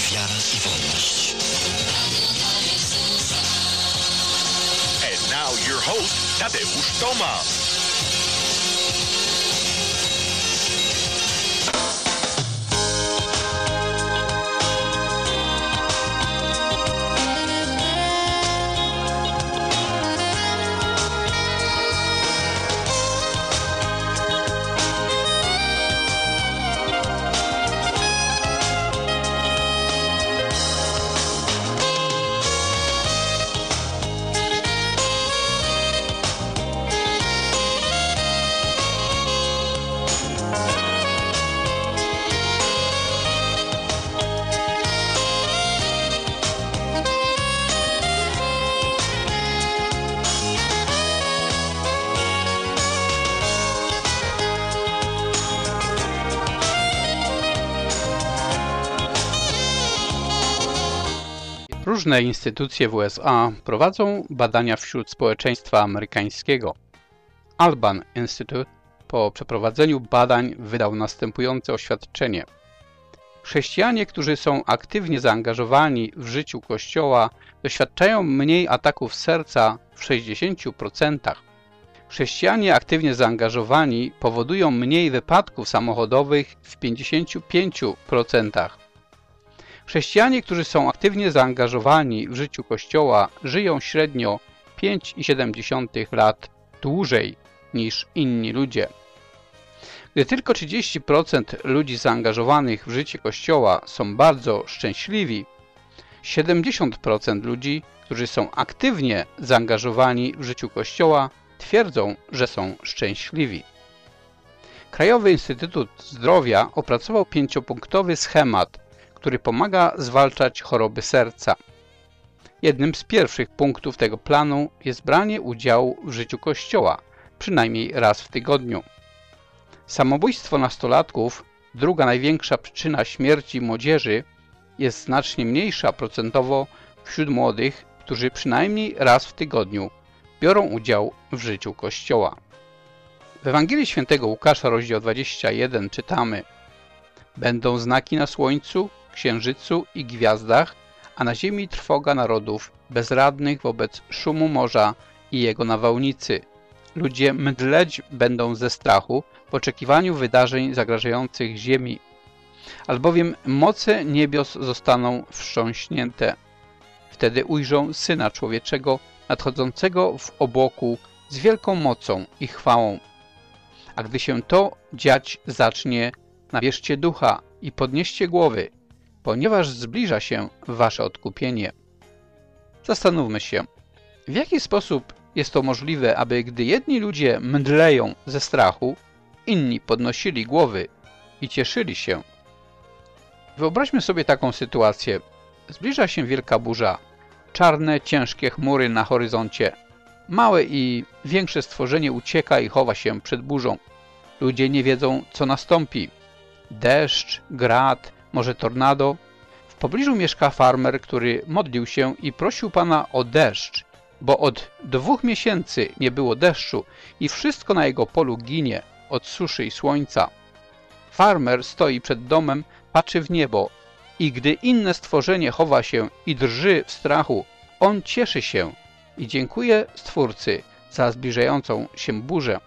wiara i wolność. And now your host, Tadeusz Tomasz. Różne instytucje w USA prowadzą badania wśród społeczeństwa amerykańskiego. Alban Institute po przeprowadzeniu badań wydał następujące oświadczenie. Chrześcijanie, którzy są aktywnie zaangażowani w życiu Kościoła, doświadczają mniej ataków serca w 60%. Chrześcijanie aktywnie zaangażowani powodują mniej wypadków samochodowych w 55%. Chrześcijanie, którzy są aktywnie zaangażowani w życiu Kościoła, żyją średnio 5,7 lat dłużej niż inni ludzie. Gdy tylko 30% ludzi zaangażowanych w życie Kościoła są bardzo szczęśliwi, 70% ludzi, którzy są aktywnie zaangażowani w życiu Kościoła, twierdzą, że są szczęśliwi. Krajowy Instytut Zdrowia opracował 5-punktowy schemat, który pomaga zwalczać choroby serca. Jednym z pierwszych punktów tego planu jest branie udziału w życiu Kościoła, przynajmniej raz w tygodniu. Samobójstwo nastolatków, druga największa przyczyna śmierci młodzieży, jest znacznie mniejsza procentowo wśród młodych, którzy przynajmniej raz w tygodniu biorą udział w życiu Kościoła. W Ewangelii Świętego Łukasza, rozdział 21 czytamy: Będą znaki na słońcu, księżycu i gwiazdach, a na ziemi trwoga narodów, bezradnych wobec szumu morza i jego nawałnicy. Ludzie mdleć będą ze strachu w oczekiwaniu wydarzeń zagrażających ziemi, albowiem moce niebios zostaną wstrząśnięte. Wtedy ujrzą Syna Człowieczego nadchodzącego w obłoku z wielką mocą i chwałą. A gdy się to dziać zacznie, nabierzcie ducha i podnieście głowy, ponieważ zbliża się wasze odkupienie. Zastanówmy się, w jaki sposób jest to możliwe, aby gdy jedni ludzie mdleją ze strachu, inni podnosili głowy i cieszyli się. Wyobraźmy sobie taką sytuację. Zbliża się wielka burza, czarne, ciężkie chmury na horyzoncie. Małe i większe stworzenie ucieka i chowa się przed burzą. Ludzie nie wiedzą, co nastąpi. Deszcz, grad, może tornado. W pobliżu mieszka farmer, który modlił się i prosił Pana o deszcz, bo od 2 miesięcy nie było deszczu i wszystko na jego polu ginie od suszy i słońca. Farmer stoi przed domem, patrzy w niebo i gdy inne stworzenie chowa się i drży w strachu, on cieszy się i dziękuję Stwórcy za zbliżającą się burzę.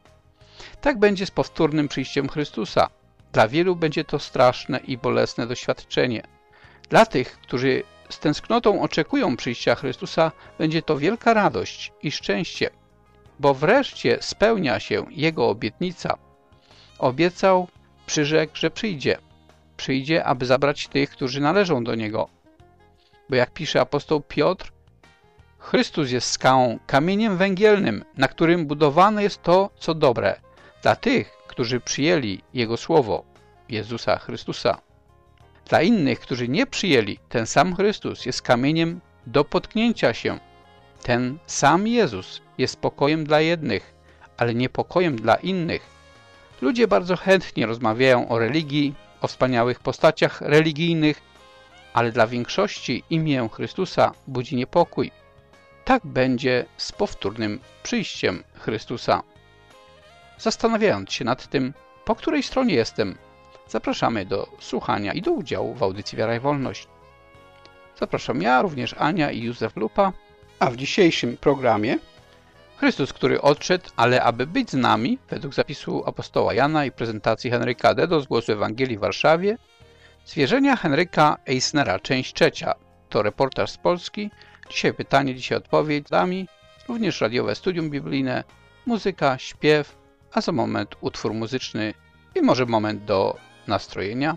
Tak będzie z powtórnym przyjściem Chrystusa. Dla wielu będzie to straszne i bolesne doświadczenie. Dla tych, którzy z tęsknotą oczekują przyjścia Chrystusa, będzie to wielka radość i szczęście, bo wreszcie spełnia się Jego obietnica. Obiecał, przyrzekł, że przyjdzie. Przyjdzie, aby zabrać tych, którzy należą do Niego. Bo jak pisze apostoł Piotr, Chrystus jest skałą, kamieniem węgielnym, na którym budowane jest to, co dobre, dla tych, którzy przyjęli Jego słowo, Jezusa Chrystusa. Dla innych, którzy nie przyjęli, ten sam Chrystus jest kamieniem do potknięcia się. Ten sam Jezus jest pokojem dla jednych, ale niepokojem dla innych. Ludzie bardzo chętnie rozmawiają o religii, o wspaniałych postaciach religijnych, ale dla większości imię Chrystusa budzi niepokój. Tak będzie z powtórnym przyjściem Chrystusa. Zastanawiając się nad tym, po której stronie jestem, Zapraszamy do słuchania i do udziału w audycji Wiara i Wolność. Zapraszam ja, również Ania i Józef Lupa, a w dzisiejszym programie Chrystus, który odszedł, ale aby być z nami, według zapisu apostoła Jana i prezentacji Henryka Dedo z Głosu Ewangelii w Warszawie, zwierzenia Henryka Eisnera, część 3. To reportaż z Polski. Dzisiaj pytanie, dzisiaj odpowiedź. Dami, również radiowe studium biblijne, muzyka, śpiew, a za moment utwór muzyczny i może moment do nastrojenia.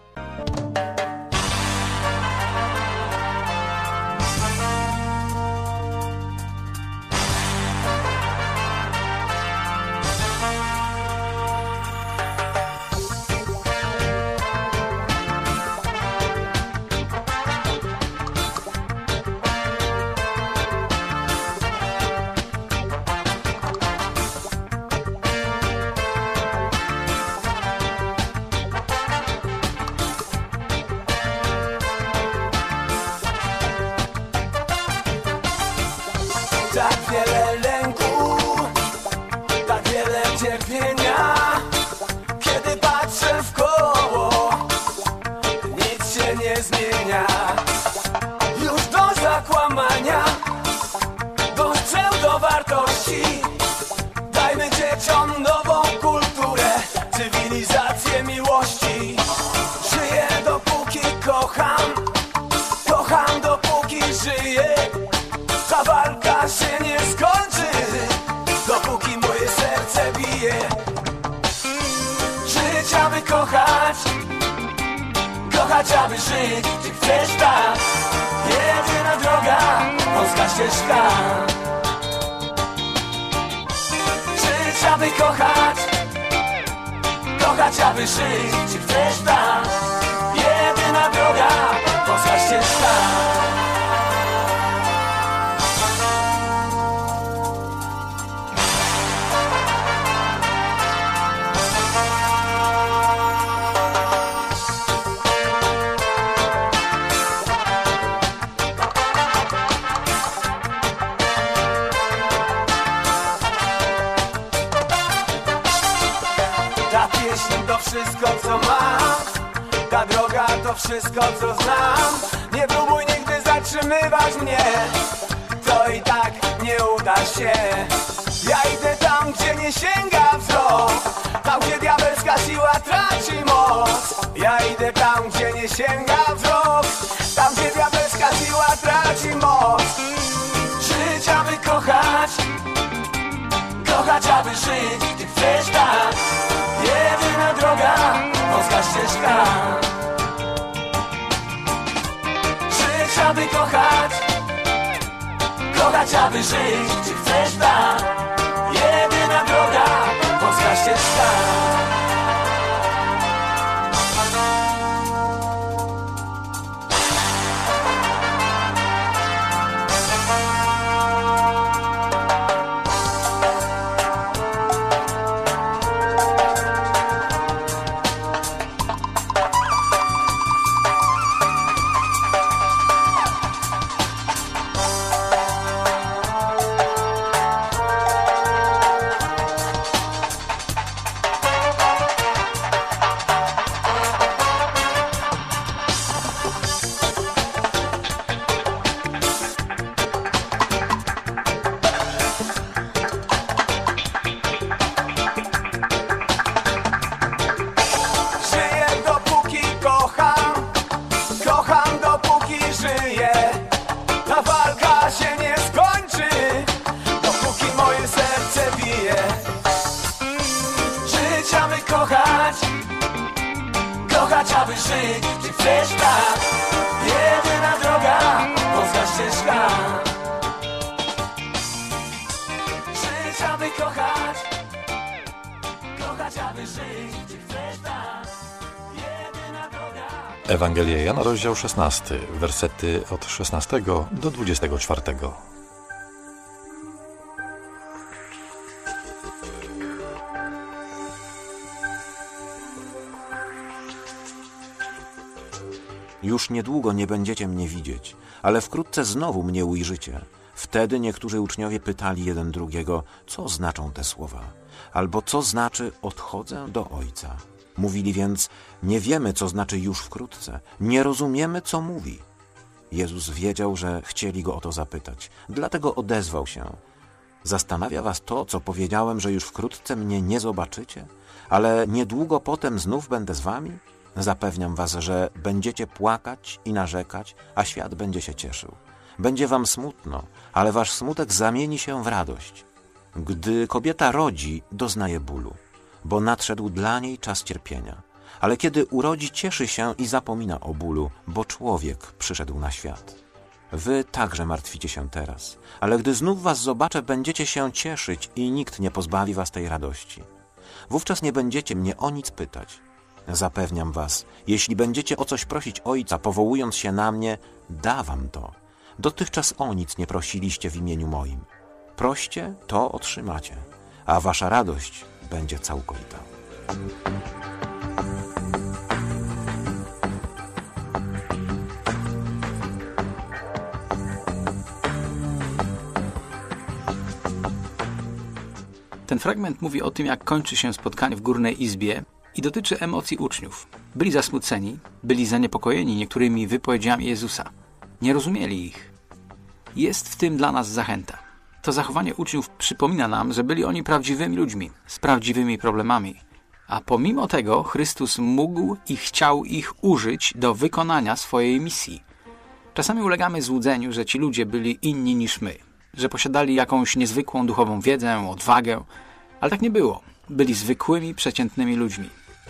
Tak wiele lęku, tak wiele cierpienia. Kiedy patrzę w koło, nic się nie zmienia. Już do zakłamania, do pseudowartości. Dajmy dzieciom nową kulturę, cywilizację miłości. Żyję dopóki kocham, kocham dopóki żyję. Ta walka się nie skończy, dopóki moje serce bije. Żyć, aby kochać, kochać, aby żyć. Ty chcesz tak, jedyna droga, wąska ścieżka. Żyć, aby kochać, kochać, aby żyć. Ty chcesz tak, jedyna droga, wąska ścieżka. Ta pieśń to wszystko, co mam. Ta droga to wszystko, co znam. Nie próbuj nigdy zatrzymywać mnie, to i tak nie uda się. Ja idę tam, gdzie nie sięga wzrok, tam, gdzie diabelska siła traci moc. Ja idę tam, gdzie nie sięga wzrok, tam, gdzie diabelska siła traci moc. Żyć, aby kochać, kochać, aby żyć. Ty chcesz tak, jedyna droga, wąska ścieżka. Żyć, aby kochać, kochać, aby żyć. Ty chcesz tak, jedyna droga, wąska ścieżka. kochać, aby żyć. Ty chcesz tak, jedyna droga, wąska ścieżka. Żyć, aby kochać, kochać, aby żyć. Ty chcesz tak, jedyna droga. Ewangelia Jana, rozdział 16, wersety od 16 do 24. Już niedługo nie będziecie mnie widzieć, ale wkrótce znowu mnie ujrzycie. Wtedy niektórzy uczniowie pytali jeden drugiego, co znaczą te słowa, albo co znaczy odchodzę do Ojca. Mówili więc: nie wiemy, co znaczy już wkrótce, nie rozumiemy, co mówi. Jezus wiedział, że chcieli go o to zapytać, dlatego odezwał się: zastanawia was to, co powiedziałem, że już wkrótce mnie nie zobaczycie, ale niedługo potem znów będę z wami? Zapewniam was, że będziecie płakać i narzekać, a świat będzie się cieszył. Będzie wam smutno, ale wasz smutek zamieni się w radość. Gdy kobieta rodzi, doznaje bólu, bo nadszedł dla niej czas cierpienia. Ale kiedy urodzi, cieszy się i zapomina o bólu, bo człowiek przyszedł na świat. Wy także martwicie się teraz, ale gdy znów was zobaczę, będziecie się cieszyć i nikt nie pozbawi was tej radości. Wówczas nie będziecie mnie o nic pytać. Zapewniam was, jeśli będziecie o coś prosić Ojca, powołując się na mnie, da wam to. Dotychczas o nic nie prosiliście w imieniu moim. Proście, to otrzymacie, a wasza radość będzie całkowita. Ten fragment mówi o tym, jak kończy się spotkanie w Górnej Izbie i dotyczy emocji uczniów. Byli zasmuceni, byli zaniepokojeni niektórymi wypowiedziami Jezusa. Nie rozumieli ich. Jest w tym dla nas zachęta. To zachowanie uczniów przypomina nam, że byli oni prawdziwymi ludźmi, z prawdziwymi problemami. A pomimo tego Chrystus mógł i chciał ich użyć do wykonania swojej misji. Czasami ulegamy złudzeniu, że ci ludzie byli inni niż my, że posiadali jakąś niezwykłą duchową wiedzę, odwagę, ale tak nie było. Byli zwykłymi, przeciętnymi ludźmi.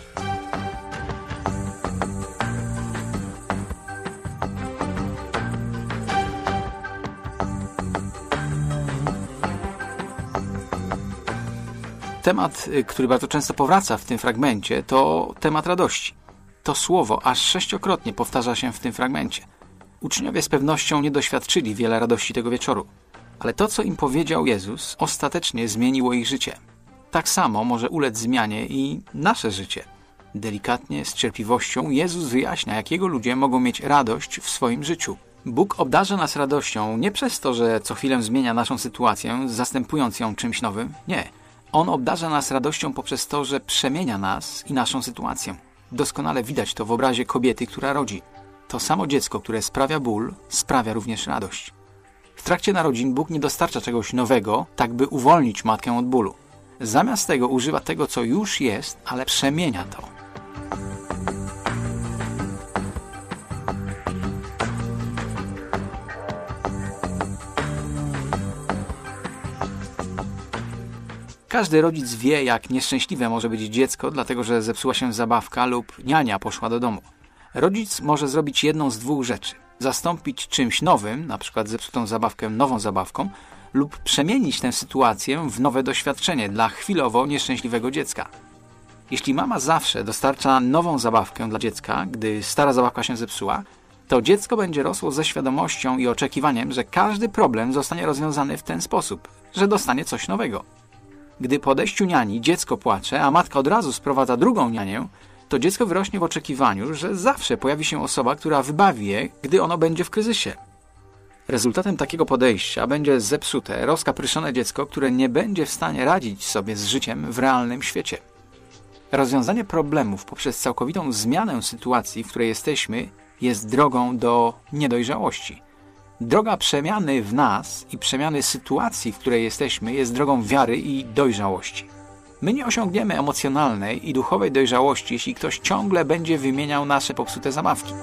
Temat, który bardzo często powraca w tym fragmencie, to temat radości. To słowo aż 6-krotnie powtarza się w tym fragmencie. Uczniowie z pewnością nie doświadczyli wiele radości tego wieczoru. Ale to, co im powiedział Jezus, ostatecznie zmieniło ich życie. Tak samo może ulec zmianie i nasze życie. Delikatnie, z cierpliwością Jezus wyjaśnia, jak Jego ludzie mogą mieć radość w swoim życiu. Bóg obdarza nas radością nie przez to, że co chwilę zmienia naszą sytuację, zastępując ją czymś nowym. Nie. On obdarza nas radością poprzez to, że przemienia nas i naszą sytuację. Doskonale widać to w obrazie kobiety, która rodzi. To samo dziecko, które sprawia ból, sprawia również radość. W trakcie narodzin Bóg nie dostarcza czegoś nowego, tak by uwolnić matkę od bólu. Zamiast tego używa tego, co już jest, ale przemienia to. Każdy rodzic wie, jak nieszczęśliwe może być dziecko, dlatego że zepsuła się zabawka lub niania poszła do domu. Rodzic może zrobić jedną z dwóch rzeczy. Zastąpić czymś nowym, na przykład zepsutą zabawkę nową zabawką, lub przemienić tę sytuację w nowe doświadczenie dla chwilowo nieszczęśliwego dziecka. Jeśli mama zawsze dostarcza nową zabawkę dla dziecka, gdy stara zabawka się zepsuła, to dziecko będzie rosło ze świadomością i oczekiwaniem, że każdy problem zostanie rozwiązany w ten sposób, że dostanie coś nowego. Gdy po odejściu niani dziecko płacze, a matka od razu sprowadza drugą nianię, to dziecko wyrośnie w oczekiwaniu, że zawsze pojawi się osoba, która wybawi je, gdy ono będzie w kryzysie. Rezultatem takiego podejścia będzie zepsute, rozkapryszone dziecko, które nie będzie w stanie radzić sobie z życiem w realnym świecie. Rozwiązanie problemów poprzez całkowitą zmianę sytuacji, w której jesteśmy, jest drogą do niedojrzałości. Droga przemiany w nas i przemiany sytuacji, w której jesteśmy, jest drogą wiary i dojrzałości. My nie osiągniemy emocjonalnej i duchowej dojrzałości, jeśli ktoś ciągle będzie wymieniał nasze popsute zabawki.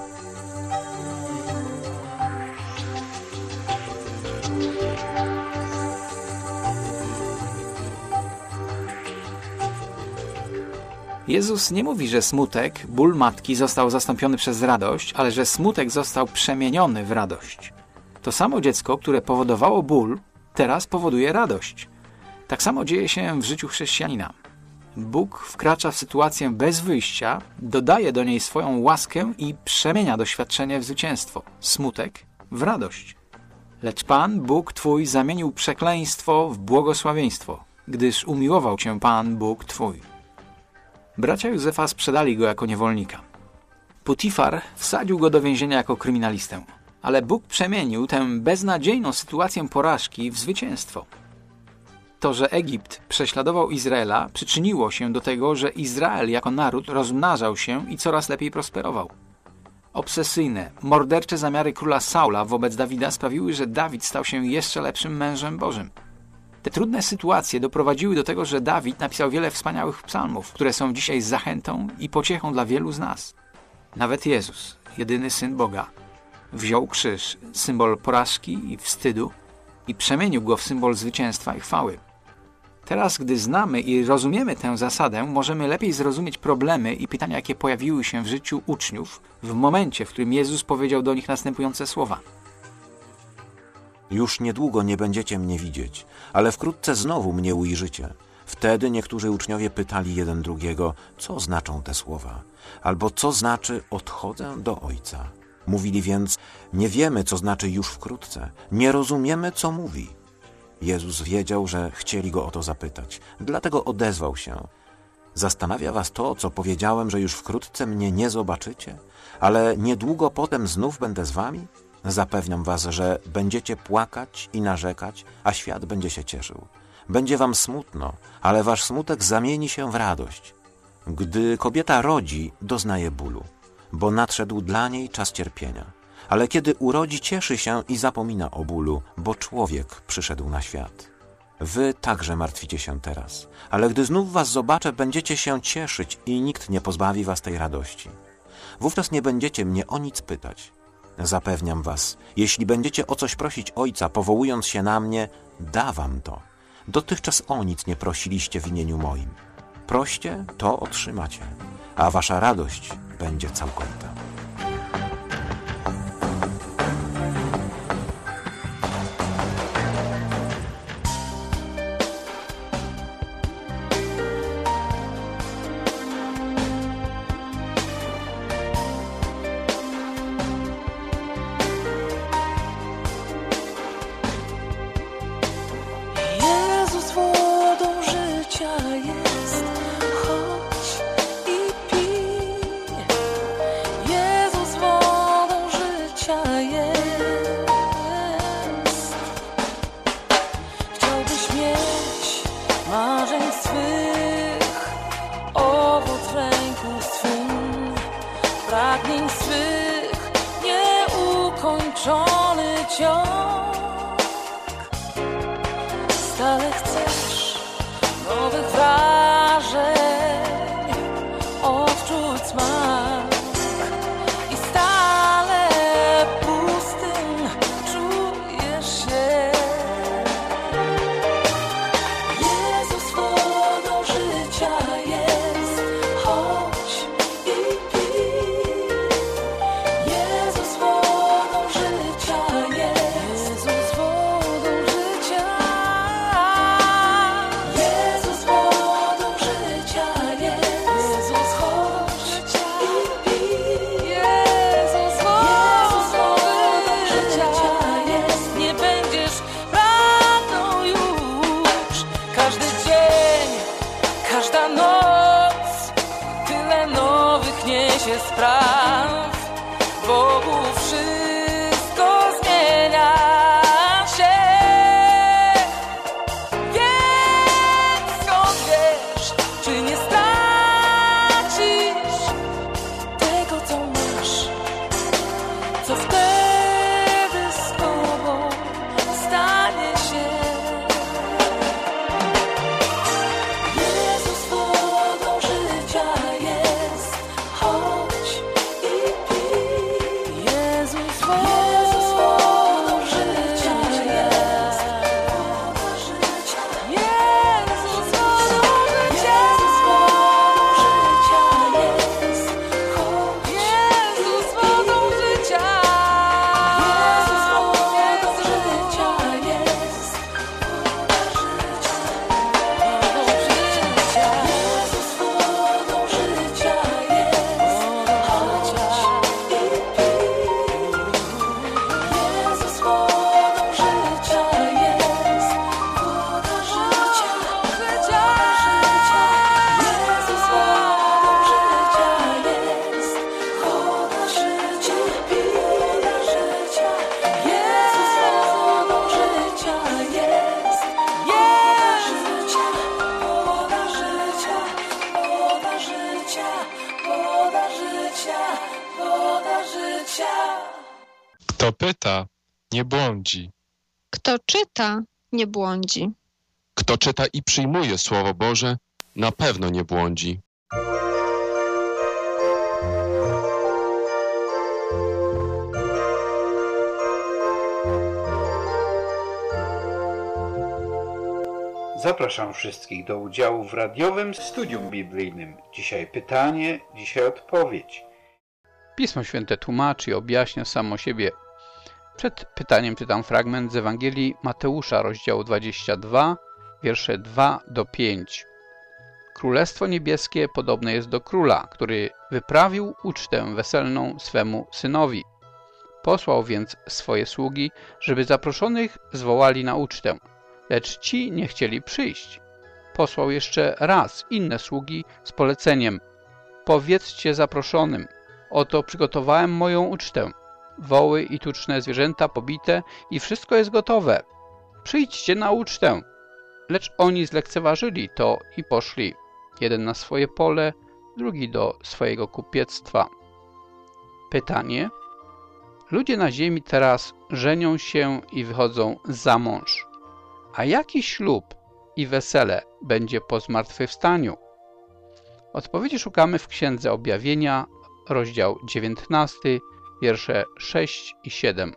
Jezus nie mówi, że smutek, ból matki został zastąpiony przez radość, ale że smutek został przemieniony w radość. To samo dziecko, które powodowało ból, teraz powoduje radość. Tak samo dzieje się w życiu chrześcijanina. Bóg wkracza w sytuację bez wyjścia, dodaje do niej swoją łaskę i przemienia doświadczenie w zwycięstwo, smutek w radość. Lecz Pan, Bóg Twój, zamienił przekleństwo w błogosławieństwo, gdyż umiłował Cię Pan, Bóg Twój. Bracia Józefa sprzedali go jako niewolnika. Putifar wsadził go do więzienia jako kryminalistę, ale Bóg przemienił tę beznadziejną sytuację porażki w zwycięstwo. To, że Egipt prześladował Izraela, przyczyniło się do tego, że Izrael jako naród rozmnażał się i coraz lepiej prosperował. Obsesyjne, mordercze zamiary króla Saula wobec Dawida sprawiły, że Dawid stał się jeszcze lepszym mężem Bożym. Te trudne sytuacje doprowadziły do tego, że Dawid napisał wiele wspaniałych psalmów, które są dzisiaj zachętą i pociechą dla wielu z nas. Nawet Jezus, jedyny Syn Boga, wziął krzyż, symbol porażki i wstydu, i przemienił go w symbol zwycięstwa i chwały. Teraz, gdy znamy i rozumiemy tę zasadę, możemy lepiej zrozumieć problemy i pytania, jakie pojawiły się w życiu uczniów w momencie, w którym Jezus powiedział do nich następujące słowa. Już niedługo nie będziecie mnie widzieć, ale wkrótce znowu mnie ujrzycie. Wtedy niektórzy uczniowie pytali jeden drugiego, co znaczą te słowa, albo co znaczy odchodzę do Ojca. Mówili więc, nie wiemy, co znaczy już wkrótce, nie rozumiemy, co mówi. Jezus wiedział, że chcieli go o to zapytać, dlatego odezwał się. Zastanawia was to, co powiedziałem, że już wkrótce mnie nie zobaczycie, ale niedługo potem znów będę z wami? Zapewniam was, że będziecie płakać i narzekać, a świat będzie się cieszył. Będzie wam smutno, ale wasz smutek zamieni się w radość. Gdy kobieta rodzi, doznaje bólu, bo nadszedł dla niej czas cierpienia. Ale kiedy urodzi, cieszy się i zapomina o bólu, bo człowiek przyszedł na świat. Wy także martwicie się teraz, ale gdy znów was zobaczę, będziecie się cieszyć i nikt nie pozbawi was tej radości. Wówczas nie będziecie mnie o nic pytać. Zapewniam was, jeśli będziecie o coś prosić Ojca, powołując się na mnie, da wam to. Dotychczas o nic nie prosiliście w imieniu moim. Proście, to otrzymacie, a wasza radość będzie całkowita. Jezus wodą życia jest, chodź i pij. Jezus wodą życia jest. Chciałbyś mieć marzeń swych, owoc w ręku swym, pragnień swych, nieukończony ciąg. Stale chcesz nowych wrażeń, odczuć smak i stale pustym czujesz się. Jezus wodą życia jest, chodź i pij. Jezus wodą życia jest, Jezus wodą życia. Jezus wodą życia jest, Jezus chodź i pij. Jezus wodą życia jest, nie będziesz prawdą już. Każdy dzień, każda noc, tyle nowych niesie spraw. Bogu wszystko zmienia się. Więc skąd wiesz, czy nie stracisz tego, co masz, co wtedy z tobą stanie się. Jezus wodą życia jest, chodź i pij. Jezus wodą życia jest, woda życia. Jezus wodą życia. Jezus wodą życia jest, chodź. Jezus wodą życia. Kto pyta, nie błądzi. Kto czyta, nie błądzi. Kto czyta i przyjmuje Słowo Boże, na pewno nie błądzi. Zapraszam wszystkich do udziału w radiowym studium biblijnym. Dzisiaj pytanie, dzisiaj odpowiedź. Pismo Święte tłumaczy i objaśnia samo siebie. Przed pytaniem czytam fragment z Ewangelii Mateusza, rozdziału 22, wiersze 2 do 5. Królestwo niebieskie podobne jest do króla, który wyprawił ucztę weselną swemu synowi. Posłał więc swoje sługi, żeby zaproszonych zwołali na ucztę. Lecz ci nie chcieli przyjść. Posłał jeszcze raz inne sługi z poleceniem: powiedzcie zaproszonym, oto przygotowałem moją ucztę. Woły i tuczne zwierzęta pobite i wszystko jest gotowe. Przyjdźcie na ucztę. Lecz oni zlekceważyli to i poszli. Jeden na swoje pole, drugi do swojego kupiectwa. Pytanie. Ludzie na ziemi teraz żenią się i wychodzą za mąż. A jaki ślub i wesele będzie po zmartwychwstaniu? Odpowiedzi szukamy w Księdze Objawienia, rozdział 19, wiersze 6 i 7.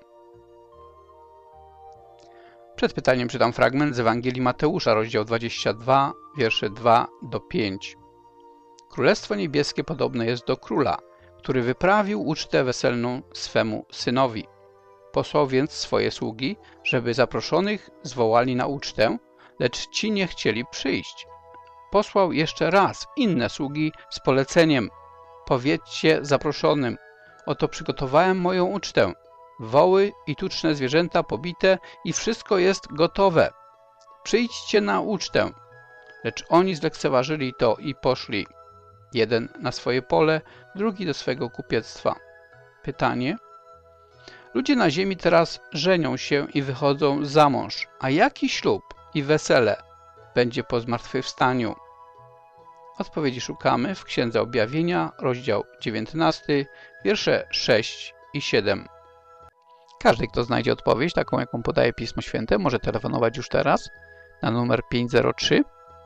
Przed pytaniem czytam fragment z Ewangelii Mateusza, rozdział 22, wiersze 2 do 5. Królestwo niebieskie podobne jest do króla, który wyprawił ucztę weselną swemu synowi. Posłał więc swoje sługi, żeby zaproszonych zwołali na ucztę, lecz ci nie chcieli przyjść. Posłał jeszcze raz inne sługi z poleceniem: powiedzcie zaproszonym, oto przygotowałem moją ucztę. Woły i tuczne zwierzęta pobite i wszystko jest gotowe. Przyjdźcie na ucztę. Lecz oni zlekceważyli to i poszli. Jeden na swoje pole, drugi do swego kupiectwa. Pytanie. Ludzie na ziemi teraz żenią się i wychodzą za mąż. A jaki ślub i wesele będzie po zmartwychwstaniu? Odpowiedzi szukamy w Księdze Objawienia, rozdział 19, wiersze 6 i 7. Każdy, kto znajdzie odpowiedź, taką jaką podaje Pismo Święte, może telefonować już teraz na numer 503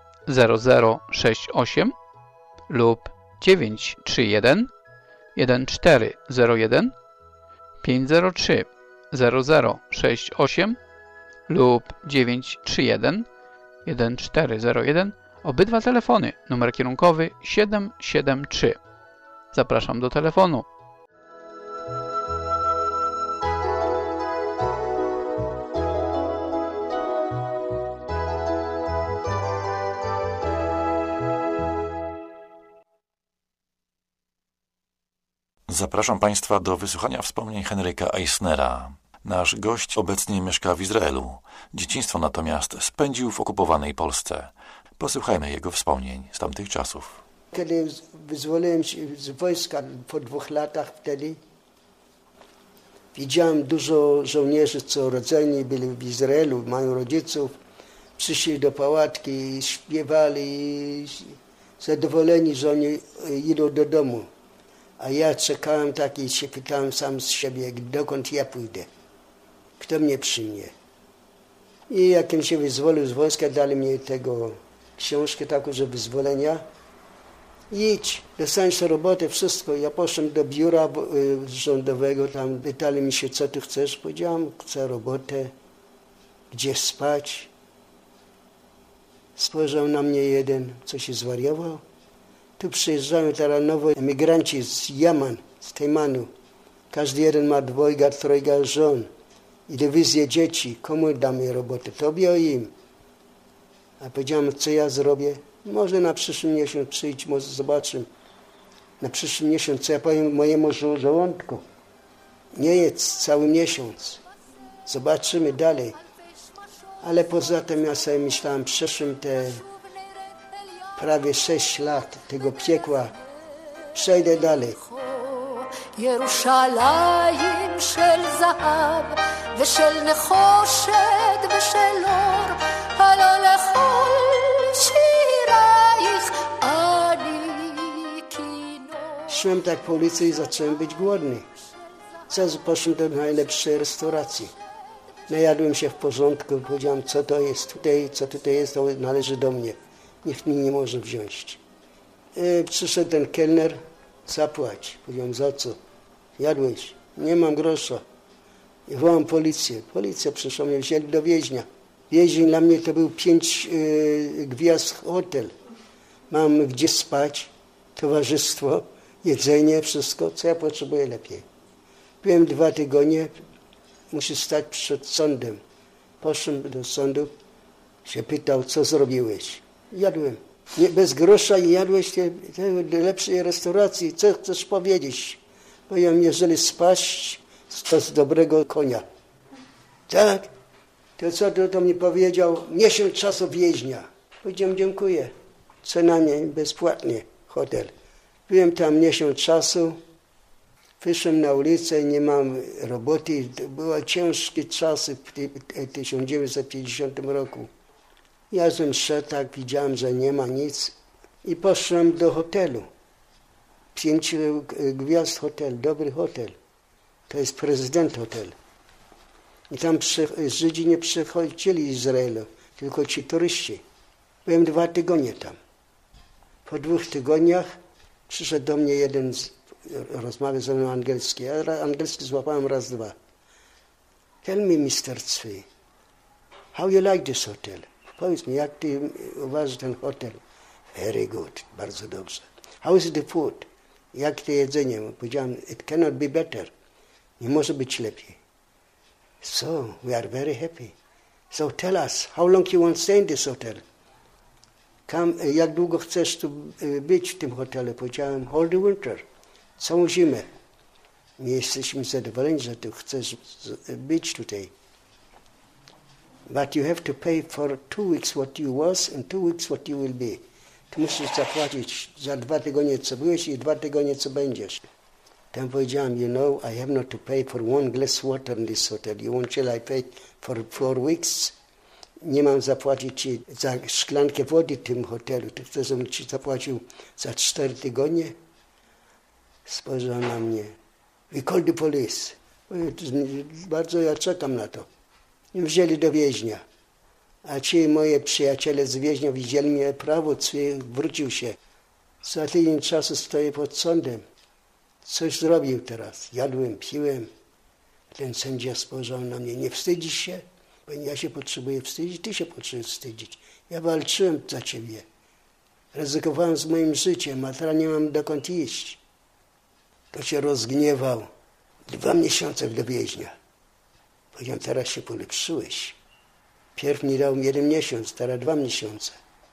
0068 lub 931 1401 503 0068 lub 931 1401. Obydwa telefony, numer kierunkowy 773. Zapraszam do telefonu. Zapraszam Państwa do wysłuchania wspomnień Henryka Eisnera. Nasz gość obecnie mieszka w Izraelu. Dzieciństwo natomiast spędził w okupowanej Polsce. Posłuchajmy jego wspomnień z tamtych czasów. Kiedy wyzwoliłem się z wojska po 2 latach wtedy, widziałem dużo żołnierzy, co rodzeni byli w Izraelu, mają rodziców, przyszli do pałatki i śpiewali, zadowoleni, że oni idą do domu. A ja czekałem tak i się pytałem sam z siebie, dokąd ja pójdę, kto mnie przyjmie. I jak się wyzwolił z wojska, dali mi tego książkę taką, że wyzwolenia. Idź, dostaniesz robotę, wszystko. Ja poszedłem do biura rządowego, tam pytali mi się, co ty chcesz. Powiedziałem, chcę robotę, gdzie spać. Spojrzał na mnie jeden, co się zwariował. Tu przyjeżdżają teraz nowi emigranci z Yaman, z Tejmanu. Każdy jeden ma 2, 3 żon i dywizję dzieci. Komu damy robotę? Tobie o im. A powiedziałem, co ja zrobię? Może na przyszły miesiąc przyjdź, może zobaczymy. Na przyszły miesiąc, co ja powiem mojemu żołądku. Nie jedz cały miesiąc. Zobaczymy dalej. Ale poza tym ja sobie myślałem, przeszłem te prawie 6 lat tego piekła. Przejdę dalej. ירושלים של זהב ושל נחושת ושל אור, הלא לכל שירייך אני כינור. Szłem tak po ulicy i zacząłem być głodny. Poszłem do najlepszej restauracji. Najadłem się w porządku, powiedziałem, co to jest tutaj, co tutaj jest, to należy do mnie. Nikt mi nie może wziąć. Przyszedł ten kelner, zapłać. Powiedziałem, za co? Jadłeś? Nie mam grosza. I wołam policję. Policja przyszła, mnie wzięli do więźnia. Więzień dla mnie to był 5 gwiazd hotel. Mam gdzie spać, towarzystwo, jedzenie, wszystko, co ja potrzebuję lepiej. Byłem 2 tygodnie, muszę stać przed sądem. Poszedłem do sądu, się pytał, co zrobiłeś. Jadłem. Nie, bez grosza i jadłeś do lepszej restauracji. Co chcesz powiedzieć? Powiedziałem, jeżeli spaść, to z dobrego konia. Tak? To co to mi powiedział? Miesiąc czasu więźnia. Powiedziałem, dziękuję. Cena nie, bezpłatnie, hotel. Byłem tam miesiąc czasu. Wyszłem na ulicę, nie mam roboty. To były ciężkie czasy w 1950 roku. Ja szedł, tak widziałem, że nie ma nic. I poszłem do hotelu. 5 gwiazd hotel, dobry hotel. To jest prezydent hotel. I tam Żydzi nie przychodzili z Izraela, tylko ci turyści. Byłem 2 tygodnie tam. Po 2 tygodniach przyszedł do mnie jeden, rozmawiał ze mną angielski. Ja angielski złapałem raz, 2. Tell me, Mr. Tzvi, how you like this hotel? Powiedz mi, jak ty uważasz ten hotel? Very good, bardzo dobrze. How is the food? Jak to jedzenie? Powiedziałem, it cannot be better. Nie może być lepiej. So, we are very happy. So tell us, how long you want to stay in this hotel? Jak długo chcesz tu być w tym hotelu? Powiedziałem, all the winter, całą zimę. My jesteśmy zadowoleni, że tu chcesz być tutaj. But you have to pay for 2 weeks what you was and 2 weeks what you will be. Tu musisz zapłacić za 2 tygodnie, co byłeś i 2 tygodnie, co będziesz. Tam powiedziałem, you know, I have not to pay for 1 glass water in this hotel. You want shall I pay for 4 weeks? Nie mam zapłacić ci za szklankę wody w tym hotelu. Ty chcesz, żebym ci zapłacił za 4 tygodnie? Spojrzał na mnie. We call the police. Bardzo ja czekam na to. I wzięli do więźnia. A ci moi przyjaciele z więźnia widzieli mnie, prawo, wrócił się. Za tydzień czasu stoję pod sądem. Coś zrobił teraz. Jadłem, piłem. Ten sędzia spojrzał na mnie. Nie wstydzisz się? Bo ja się potrzebuję wstydzić, ty się potrzebujesz wstydzić. Ja walczyłem za ciebie. Ryzykowałem z moim życiem, a teraz nie mam dokąd iść. To się rozgniewał. 2 miesiące do więźnia. Powiedziałem, teraz się polepszyłeś. Pierw mi dał 1 miesiąc, teraz 2 miesiące.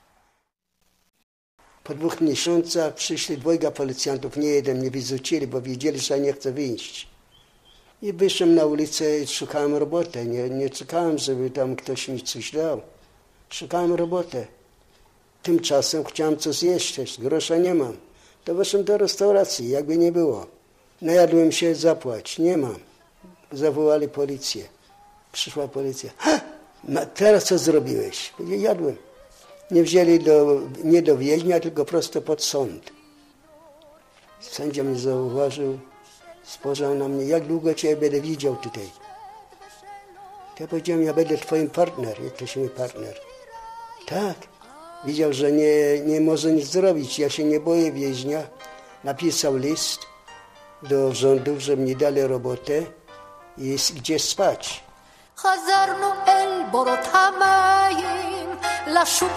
Po 2 miesiącach przyszli 2 policjantów, nie jeden, mnie wyrzucili, bo wiedzieli, że ja nie chcę wyjść. I wyszłem na ulicę i szukałem roboty. Nie czekałem, żeby tam ktoś mi coś dał. Szukałem roboty. Tymczasem chciałem coś zjeść, grosza nie mam. To weszłem do restauracji, jakby nie było. Najadłem się, zapłać, nie mam. Zawołali policję. Przyszła policja. Teraz co zrobiłeś? Jadłem. Nie wzięli nie do więźnia, tylko prosto pod sąd. Sędzia mnie zauważył, spojrzał na mnie, jak długo cię będę widział tutaj. Ja powiedziałem, ja będę twoim partnerem, jesteśmy partner. Tak. Widział, że nie może nic zrobić, ja się nie boję więźnia. Napisał list do rządów, żeby mi dali robotę i gdzie spać. חזרנו אל בורות המים, לשוק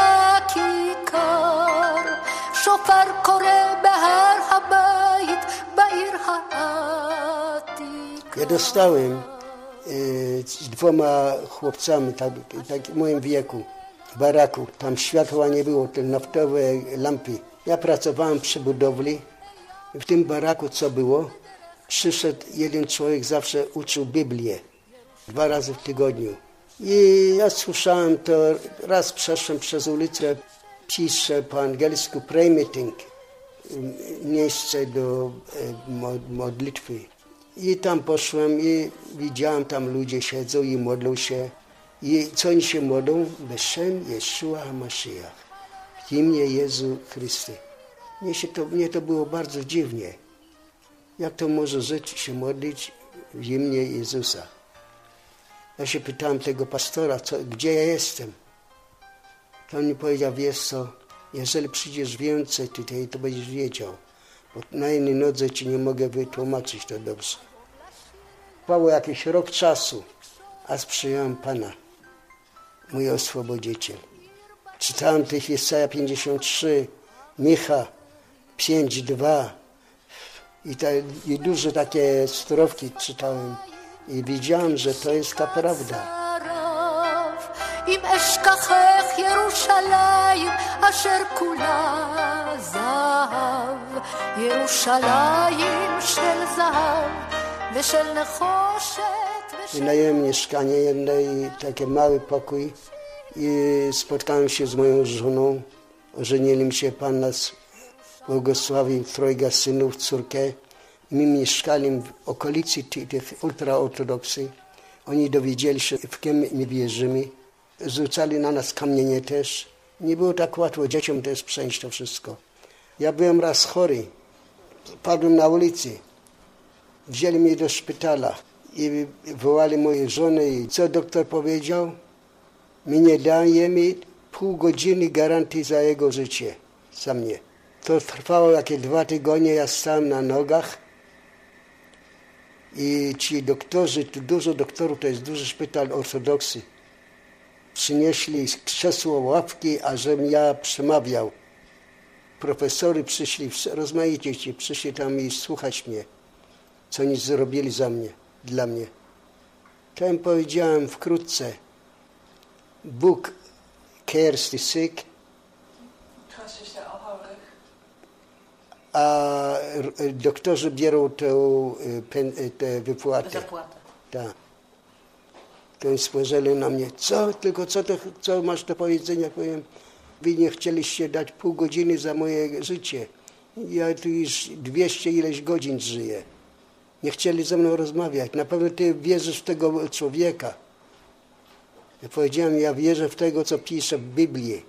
ולכיכר, שופר קורא בהר הבית, בעיר העתיקה. Ja dostałem z 2 chłopcami, tak w moim wieku, w baraku. Tam światła nie było, te naftowe lampy. Ja pracowałem przy budowli. W tym baraku co było? Przyszedł jeden człowiek, zawsze uczył Biblię. 2 razy w tygodniu. I ja słyszałem to, raz przeszłem przez ulicę, pisze po angielsku prayer meeting, miejsce do modlitwy. I tam poszłem i widziałem, tam ludzie siedzą i modlą się. I co oni się modlą? Beshem Yeshua HaMashiach. W imię Jezu Chrysty. Mnie to było bardzo dziwnie. Jak to może żyć, się modlić w imię Jezusa? Ja się pytałem tego pastora, gdzie ja jestem? To on mi powiedział, wiesz co, jeżeli przyjdziesz więcej tutaj, to będziesz wiedział. Bo na jednej nodze ci nie mogę wytłumaczyć to dobrze. Trwało jakiś rok czasu, aż przyjąłem Pana, mój oswobodziciel. Czytałem tych Jesaja 53, Micha 5:2 i duże takie strofki czytałem i widziałem, że to jest ta prawda. אם אשכחך ירושלים אשר כולה זהב ירושלים של זהב ושל נחושת Wynająłem mieszkanie jedno i taki mały pokój i spotkałem się z moją żoną. Ożeniliśmy się, Pan nas błogosławił, trojga synów, córkę. My mieszkali w okolicy tych ultraortodoksy. Oni dowiedzieli się, w kim my wierzymy. Rzucali na nas kamienie też. Nie było tak łatwo dzieciom też przejść to wszystko. Ja byłem raz chory. Padłem na ulicy. Wzięli mnie do szpitala i wołali moje żony. I co doktor powiedział? My nie dajemy pół godziny gwarancji za jego życie. Za mnie. To trwało jakieś 2 tygodnie. Ja stałem na nogach. I ci doktorzy, tu dużo doktorów, to jest duży szpital ortodoksy. Przynieśli krzesło, ławki, a żebym ja przemawiał. Profesory przyszli, rozmaicie ci, przyszli tam i słuchać mnie, co oni zrobili dla mnie. To im powiedziałem wkrótce, Bóg cares the sick, a doktorzy biorą tę wypłatę. Zapłatę. Tak. To oni spojrzeli na mnie, co masz do powiedzenia? Powiem, wy nie chcieliście dać pół godziny za moje życie. Ja tu już 200 ileś godzin żyję. Nie chcieli ze mną rozmawiać. Na pewno ty wierzysz w tego człowieka. Ja powiedziałem, ja wierzę w tego, co pisze w Biblii.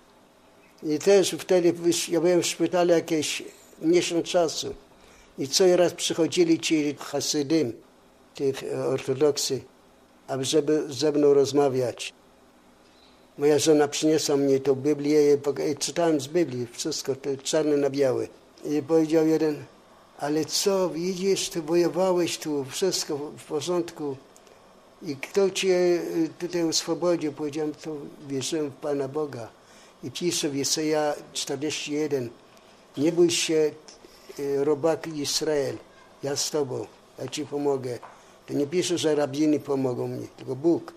I też wtedy ja byłem w szpitalu jakieś miesiąc czasu. I co raz przychodzili ci Hasydym, tych ortodoksy, żeby ze mną rozmawiać. Moja żona przyniosła mnie tą Biblię i czytałem z Biblii wszystko, to czarne na białe. I powiedział jeden, ale co, widzisz, ty wojowałeś tu, wszystko w porządku. I kto cię tutaj oswobodził? Powiedziałem, to wierzyłem w Pana Boga. I pisze w Jesaja 41, nie bój się, robak Izrael, ja z tobą, ja ci pomogę. To nie pisze, że rabiny pomogą mi, tylko Bóg.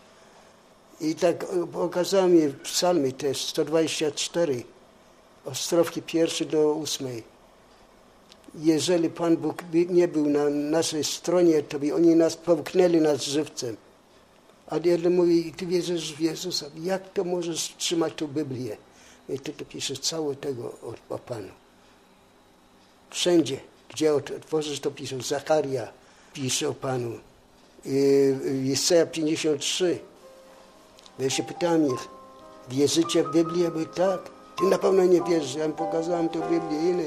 I tak pokazał mi w psalmie też 124, ostrowki 1 do 8. Jeżeli Pan Bóg nie był na naszej stronie, to by oni połknęli nas żywcem. A jeden mówi, ty wierzysz w Jezusa, jak to możesz trzymać tą Biblię? I ty to piszesz całe tego o Panu. Wszędzie, gdzie otworzysz, to pisze Zacharia, pisze o Panu. Jesaja 53. Ja się pytałem ich, wierzycie w Biblię? Bo tak. Ty na pewno nie wierzysz, ja im pokazałem tę Biblię innej.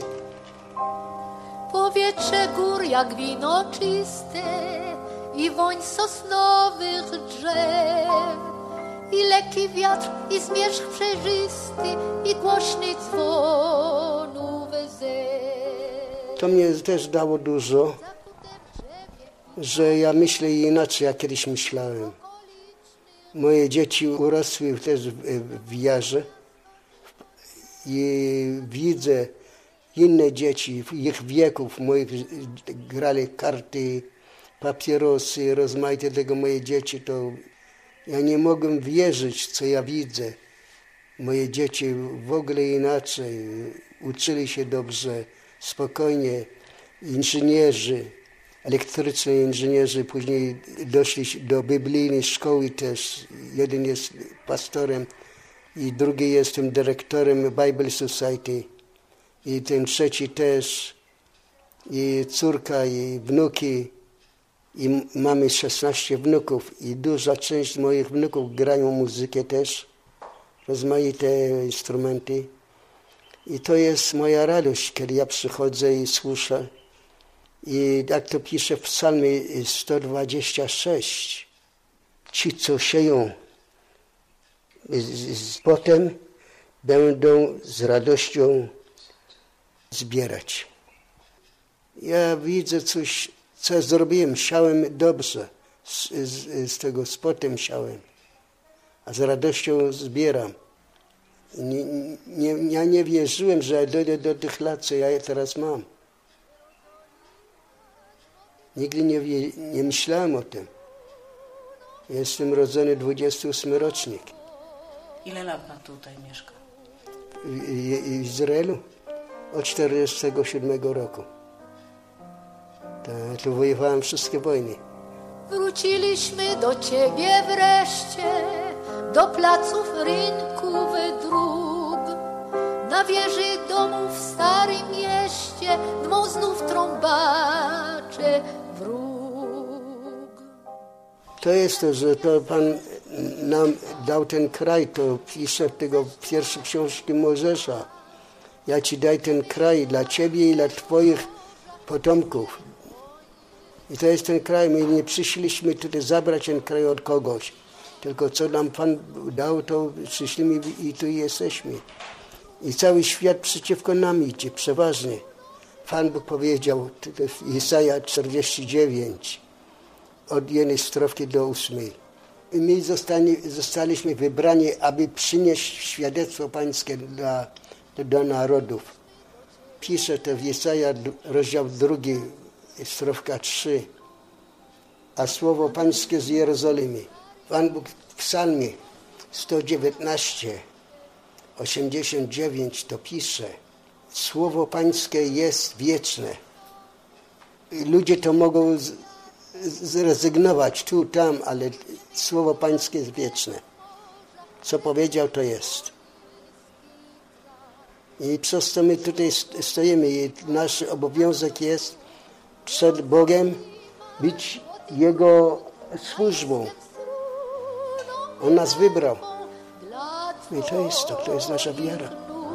Powietrze gór jak wino czyste i woń sosnowych drzew i lekki wiatr i zmierzch przejrzysty i głośny dzwonów zew. To mnie też dało dużo, że ja myślę inaczej, jak kiedyś myślałem. Moje dzieci urosły też w wiarze i widzę inne dzieci, ich wieków, moich grali karty, papierosy, rozmaite tego moje dzieci, to ja nie mogłem wierzyć, co ja widzę. Moje dzieci w ogóle inaczej, uczyli się dobrze, spokojnie, inżynierzy, elektryczni inżynierzy, później doszli do biblijnej szkoły też. Jeden jest pastorem i drugi jest tym dyrektorem Bible Society. I ten trzeci też, i córka, i wnuki, i mamy 16 wnuków i duża część moich wnuków grają muzykę też, rozmaite instrumenty. I to jest moja radość, kiedy ja przychodzę i słyszę I jak to pisze w psalmie 126. Ci, co sieją potem, będą z radością zbierać. Ja widzę coś, co zrobiłem, siałem dobrze, z potem siałem, a z radością zbieram. Ja nie wierzyłem, że dojdę do tych lat, co ja teraz mam. Nigdy nie myślałem o tym. Jestem rodzony 28 rocznik. Ile lat pan tutaj mieszka? W Izraelu? Od 47 roku. Tu wojowałem wszystkie wojny. Wróciliśmy do ciebie wreszcie, do placów, rynków, dróg. Na wieży domu w starym mieście dmą znów trąbacze wróg. To jest to, że to Pan nam dał ten kraj, to pisze w tego pierwszej książki Mojżesza. Ja Ci daj ten kraj dla Ciebie i dla Twoich potomków. I to jest ten kraj. My nie przyszliśmy tutaj zabrać ten kraj od kogoś. Tylko co nam Pan dał, to przyszliśmy i tu jesteśmy. I cały świat przeciwko nam idzie, przeważnie. Pan Bóg powiedział w Jesaja 49, od 1 strofki do 8. I my zostaliśmy wybrani, aby przynieść świadectwo Pańskie do narodów. Pisze to w Jesaja, rozdział 2, strofka 3. A słowo Pańskie z Jerozolimy. Pan Bóg w psalmie 119, 89 to pisze. Słowo Pańskie jest wieczne. I ludzie to mogą zrezygnować tu, tam, ale Słowo Pańskie jest wieczne. Co powiedział, to jest. I przez to my tutaj stoimy i nasz obowiązek jest przed Bogiem być Jego służbą. On nas wybrał. I to jest nasza wiara.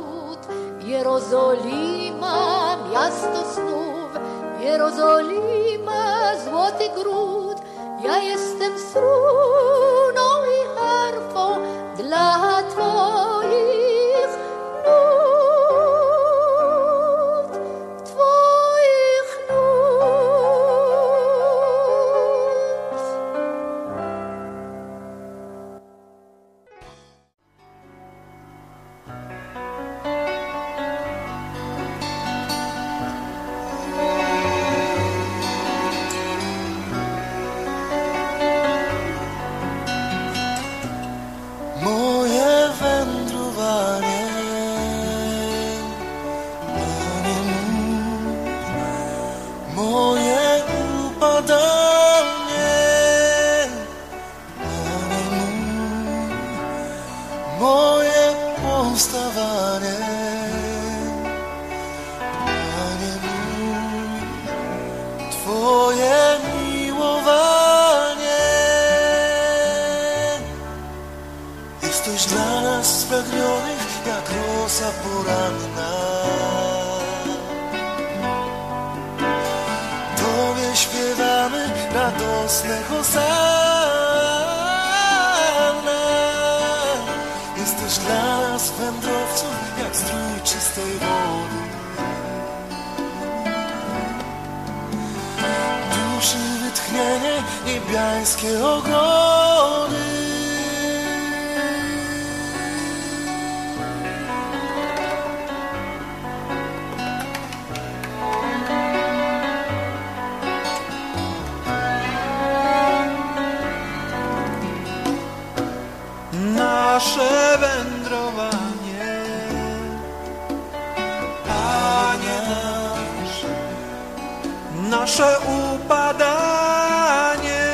Jerozolima, miasto snów, Jerozolima, złoty gród. Ja jestem struną i harfą dla Twoich nut, Twoich nut. Moje wędrowanie, Panie mój, moje upadanie, Panie mój, moje powstawanie, Panie mój, Twoje miłowanie. Jesteś dla nas spragnionych jak rosa poranna. Tobie śpiewamy radosne hosanna. Jesteś dla nas wędrowców jak strój czystej wody. Duszy wytchnienie, niebiańskie ogrody. Nasze wędrowanie, Panie nasz, nasze upadanie,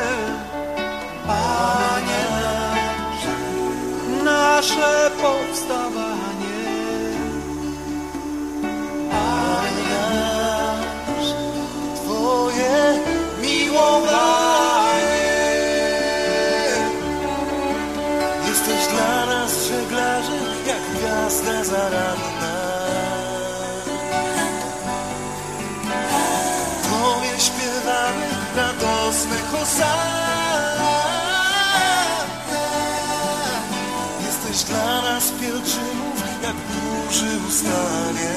Panie nasz, nasze powstawanie, Panie nasz, Twoje miłowanie. Jesteś dla nas żeglarzy jak gwiazda zaradna. przy ustawie.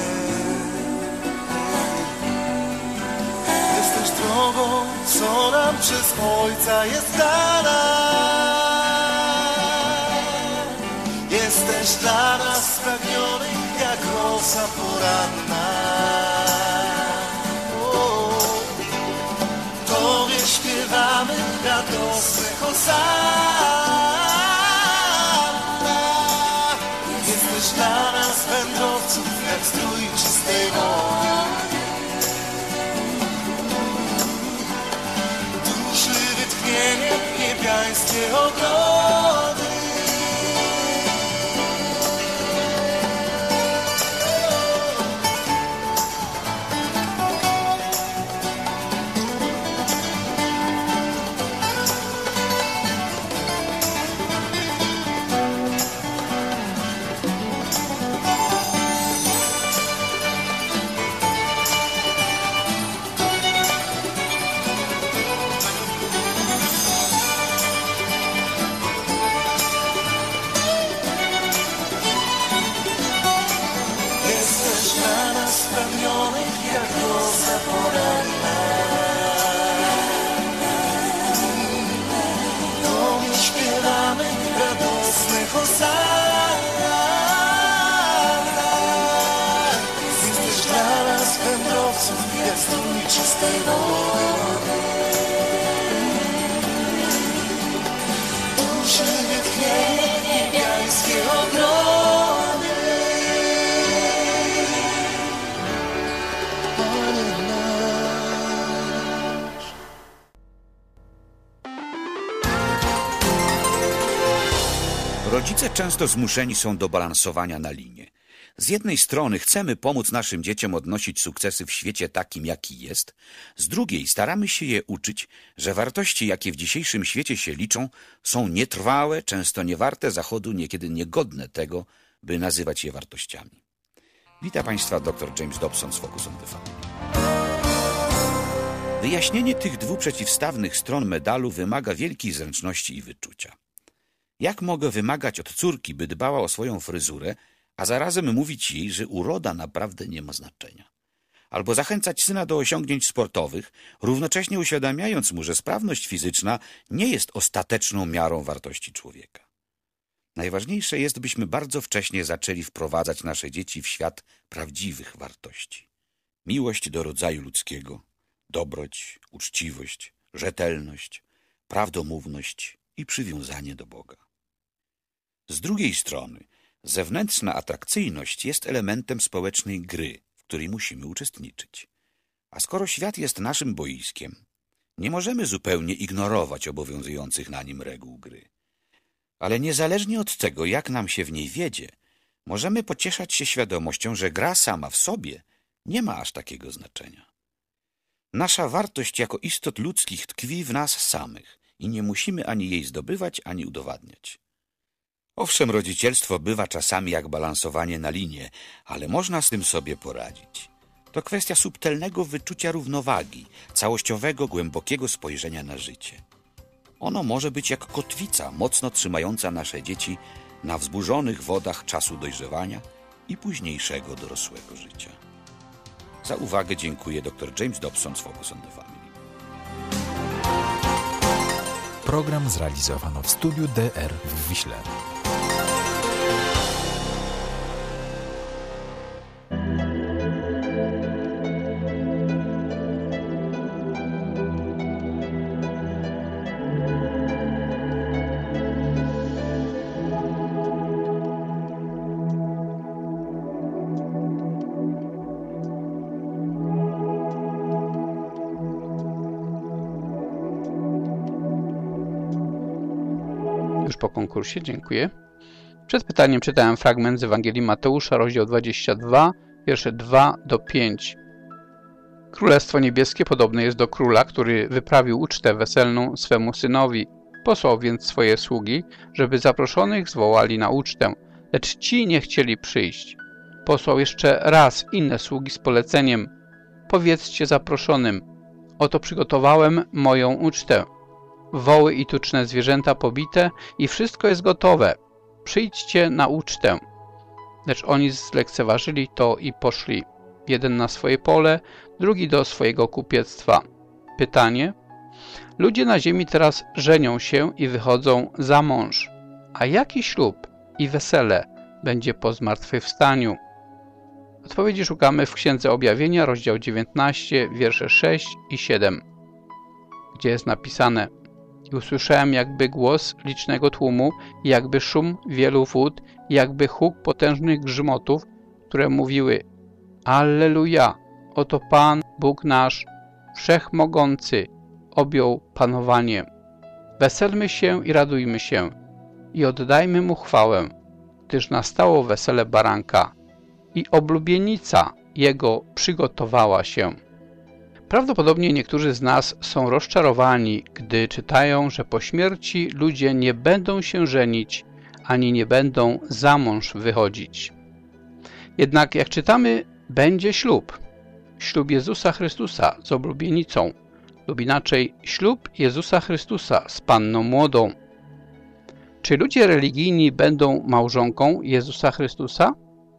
Jesteś drogą, co nam przez Ojca jest dana. Jesteś dla nas spragniony jak rosa poranna. Tobie śpiewamy radosne hosanna. Jesteś dla nas wędrowców jak strój czystej wody. Duszy wytchnienie, niebiańskie ogrody. Czystej wody. Duszy wytchnienie, niebiańskie ogrody. Panie nasz. Rodzice często zmuszeni są do balansowania na linie. Z jednej strony chcemy pomóc naszym dzieciom odnosić sukcesy w świecie takim, jaki jest, z drugiej staramy się je uczyć, że wartości, jakie w dzisiejszym świecie się liczą, są nietrwałe, często niewarte zachodu, niekiedy niegodne tego, by nazywać je wartościami. Witam Państwa dr James Dobson z Focus on the Family. Wyjaśnienie tych dwóch przeciwstawnych stron medalu wymaga wielkiej zręczności i wyczucia. Jak mogę wymagać od córki, by dbała o swoją fryzurę, a zarazem mówić jej, że uroda naprawdę nie ma znaczenia? Albo zachęcać syna do osiągnięć sportowych, równocześnie uświadamiając mu, że sprawność fizyczna nie jest ostateczną miarą wartości człowieka. Najważniejsze jest, byśmy bardzo wcześnie zaczęli wprowadzać nasze dzieci w świat prawdziwych wartości. Miłość do rodzaju ludzkiego, dobroć, uczciwość, rzetelność, prawdomówność i przywiązanie do Boga. Z drugiej strony, zewnętrzna atrakcyjność jest elementem społecznej gry, w której musimy uczestniczyć. A skoro świat jest naszym boiskiem, nie możemy zupełnie ignorować obowiązujących na nim reguł gry. Ale niezależnie od tego, jak nam się w niej wiedzie, możemy pocieszać się świadomością, że gra sama w sobie nie ma aż takiego znaczenia. Nasza wartość jako istot ludzkich tkwi w nas samych i nie musimy ani jej zdobywać, ani udowadniać. Owszem, rodzicielstwo bywa czasami jak balansowanie na linie, ale można z tym sobie poradzić. To kwestia subtelnego wyczucia równowagi, całościowego, głębokiego spojrzenia na życie. Ono może być jak kotwica mocno trzymająca nasze dzieci na wzburzonych wodach czasu dojrzewania i późniejszego dorosłego życia. Za uwagę dziękuję dr James Dobson z Focus on the Family. Program zrealizowano w studiu DR w Wiśle. Już po konkursie, dziękuję. Przed pytaniem czytałem fragment z Ewangelii Mateusza, rozdział 22, wiersze 2 do 5. Królestwo niebieskie podobne jest do króla, który wyprawił ucztę weselną swemu synowi. Posłał więc swoje sługi, żeby zaproszonych zwołali na ucztę, lecz ci nie chcieli przyjść. Posłał jeszcze raz inne sługi z poleceniem: powiedzcie zaproszonym, oto przygotowałem moją ucztę. Woły i tuczne zwierzęta pobite i wszystko jest gotowe. Przyjdźcie na ucztę. Lecz oni zlekceważyli to i poszli. Jeden na swoje pole, drugi do swojego kupiectwa. Pytanie: ludzie na ziemi teraz żenią się i wychodzą za mąż. A jaki ślub i wesele będzie po zmartwychwstaniu? Odpowiedzi szukamy w Księdze Objawienia, rozdział 19, wiersze 6 i 7, gdzie jest napisane: i usłyszałem jakby głos licznego tłumu, jakby szum wielu wód, jakby huk potężnych grzmotów, które mówiły: Alleluja! Oto Pan, Bóg nasz, Wszechmogący, objął panowanie. Weselmy się i radujmy się i oddajmy Mu chwałę, gdyż nastało wesele baranka i oblubienica Jego przygotowała się. Prawdopodobnie niektórzy z nas są rozczarowani, gdy czytają, że po śmierci ludzie nie będą się żenić, ani nie będą za mąż wychodzić. Jednak jak czytamy, będzie ślub. Ślub Jezusa Chrystusa z oblubienicą, lub inaczej ślub Jezusa Chrystusa z panną młodą. Czy ludzie religijni będą małżonką Jezusa Chrystusa?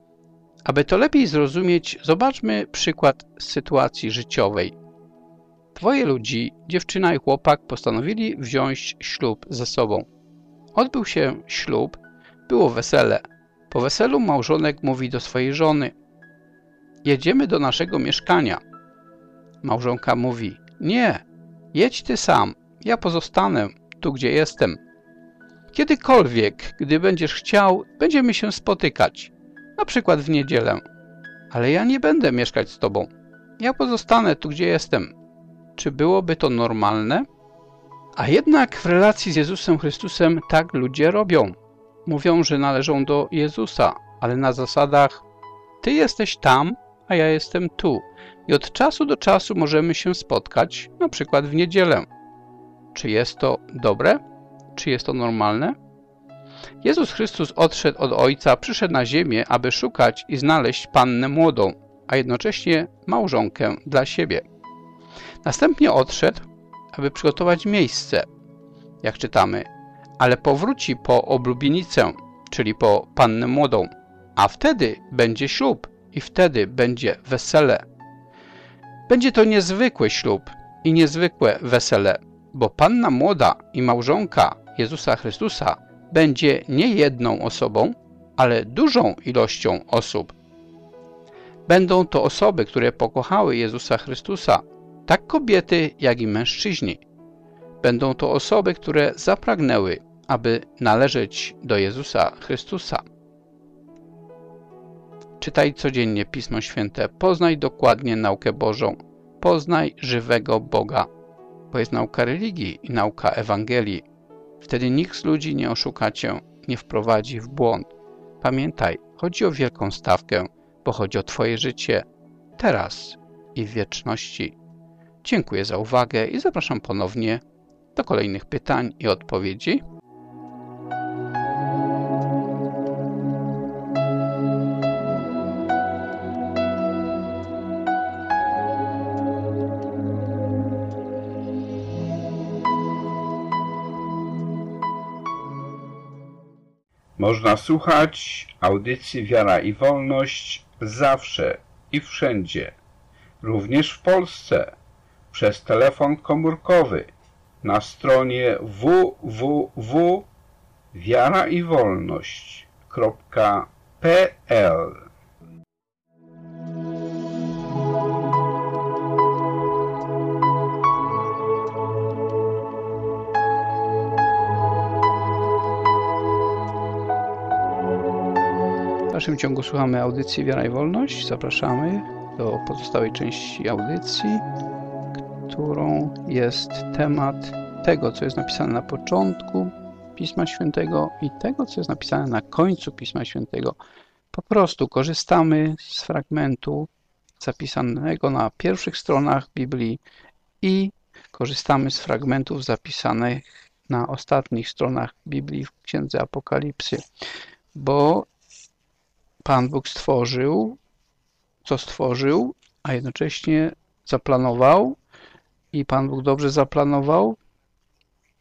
Aby to lepiej zrozumieć, zobaczmy przykład sytuacji życiowej. Dwoje ludzi, dziewczyna i chłopak, postanowili wziąć ślub ze sobą. Odbył się ślub, było wesele. Po weselu małżonek mówi do swojej żony: jedziemy do naszego mieszkania. Małżonka mówi: nie, jedź ty sam, ja pozostanę tu, gdzie jestem. Kiedykolwiek, gdy będziesz chciał, będziemy się spotykać, na przykład w niedzielę. Ale ja nie będę mieszkać z tobą. Ja pozostanę tu, gdzie jestem. Czy byłoby to normalne? A jednak w relacji z Jezusem Chrystusem tak ludzie robią. Mówią, że należą do Jezusa, ale na zasadach: ty jesteś tam, a ja jestem tu. I od czasu do czasu możemy się spotkać, na przykład w niedzielę. Czy jest to dobre? Czy jest to normalne? Jezus Chrystus odszedł od Ojca, przyszedł na ziemię, aby szukać i znaleźć pannę młodą, a jednocześnie małżonkę dla siebie. Następnie odszedł, aby przygotować miejsce, jak czytamy, ale powróci po oblubienicę, czyli po pannę młodą, a wtedy będzie ślub i wtedy będzie wesele. Będzie to niezwykły ślub i niezwykłe wesele, bo panna młoda i małżonka Jezusa Chrystusa będzie nie jedną osobą, ale dużą ilością osób. Będą to osoby, które pokochały Jezusa Chrystusa, tak kobiety, jak i mężczyźni. Będą to osoby, które zapragnęły, aby należeć do Jezusa Chrystusa. Czytaj codziennie Pismo Święte, poznaj dokładnie naukę Bożą, poznaj żywego Boga, bo jest nauka religii i nauka Ewangelii. Wtedy nikt z ludzi nie oszuka cię, nie wprowadzi w błąd. Pamiętaj, chodzi o wielką stawkę, bo chodzi o twoje życie, teraz i w wieczności. Dziękuję za uwagę i zapraszam ponownie do kolejnych pytań i odpowiedzi. Można słuchać audycji Wiara i Wolność zawsze i wszędzie, również w Polsce, przez telefon komórkowy na stronie www.wiaraiwolność.pl. W dalszym ciągu słuchamy audycji Wiara i Wolność. Zapraszamy do pozostałej części audycji, którą jest temat tego, co jest napisane na początku Pisma Świętego i tego, co jest napisane na końcu Pisma Świętego. Po prostu korzystamy z fragmentu zapisanego na pierwszych stronach Biblii i korzystamy z fragmentów zapisanych na ostatnich stronach Biblii w Księdze Apokalipsy, bo Pan Bóg stworzył, co stworzył, a jednocześnie zaplanował i Pan Bóg dobrze zaplanował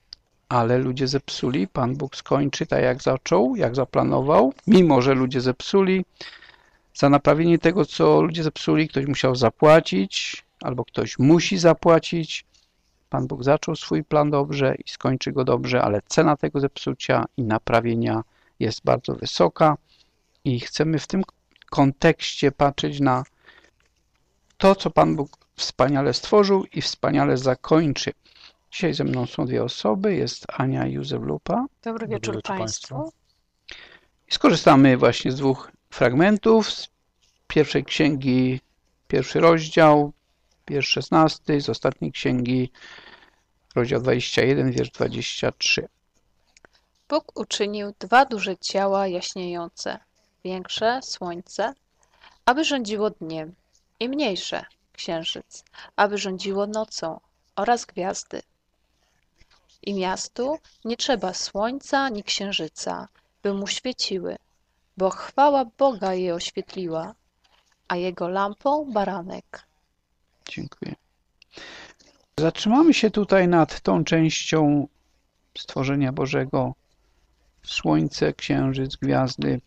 ale ludzie zepsuli. Pan Bóg skończy tak, jak zaczął, jak zaplanował, mimo że ludzie zepsuli. Za naprawienie tego, co ludzie zepsuli, ktoś musiał zapłacić, albo ktoś musi zapłacić. Pan Bóg zaczął swój plan dobrze i skończy go dobrze, ale cena tego zepsucia i naprawienia jest bardzo wysoka i chcemy w tym kontekście patrzeć na to, co Pan Bóg wspaniale stworzył i wspaniale zakończy. Dzisiaj ze mną są dwie osoby, jest Ania i Józef Lupa. Dobry wieczór Państwu. I skorzystamy właśnie z dwóch fragmentów z pierwszej księgi, pierwszy rozdział, wiersz 16, z ostatniej księgi, rozdział 21, wiersz 23. Bóg uczynił dwa duże ciała jaśniejące, większe, słońce, aby rządziło dniem, i mniejsze, księżyc, aby rządziło nocą, oraz gwiazdy. I miastu nie trzeba słońca ani księżyca, by mu świeciły, bo chwała Boga je oświetliła, a jego lampą baranek. Dziękuję. Zatrzymamy się tutaj nad tą częścią stworzenia Bożego. Słońce, księżyc, gwiazdy.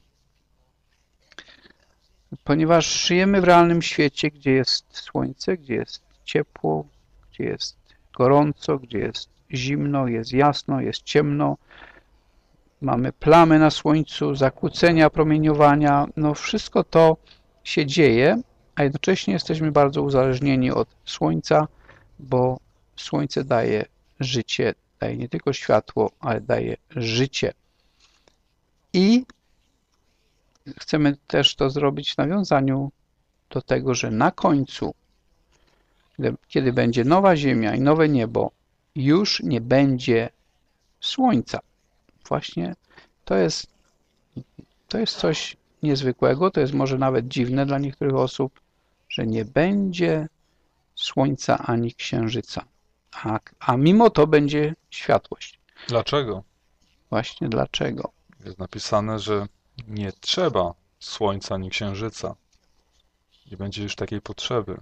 Ponieważ żyjemy w realnym świecie, gdzie jest słońce, gdzie jest ciepło, gdzie jest gorąco, gdzie jest zimno, jest jasno, jest ciemno. Mamy plamy na słońcu, zakłócenia promieniowania. No wszystko to się dzieje, a jednocześnie jesteśmy bardzo uzależnieni od słońca, bo słońce daje życie, daje nie tylko światło, ale daje życie. I chcemy też to zrobić w nawiązaniu do tego, że na końcu, kiedy będzie nowa ziemia i nowe niebo, już nie będzie słońca. Właśnie to jest coś niezwykłego, to jest może nawet dziwne dla niektórych osób, że nie będzie słońca ani księżyca. A mimo to będzie światłość. Dlaczego? Właśnie dlaczego? Jest napisane, że nie trzeba słońca ani księżyca. Nie będzie już takiej potrzeby,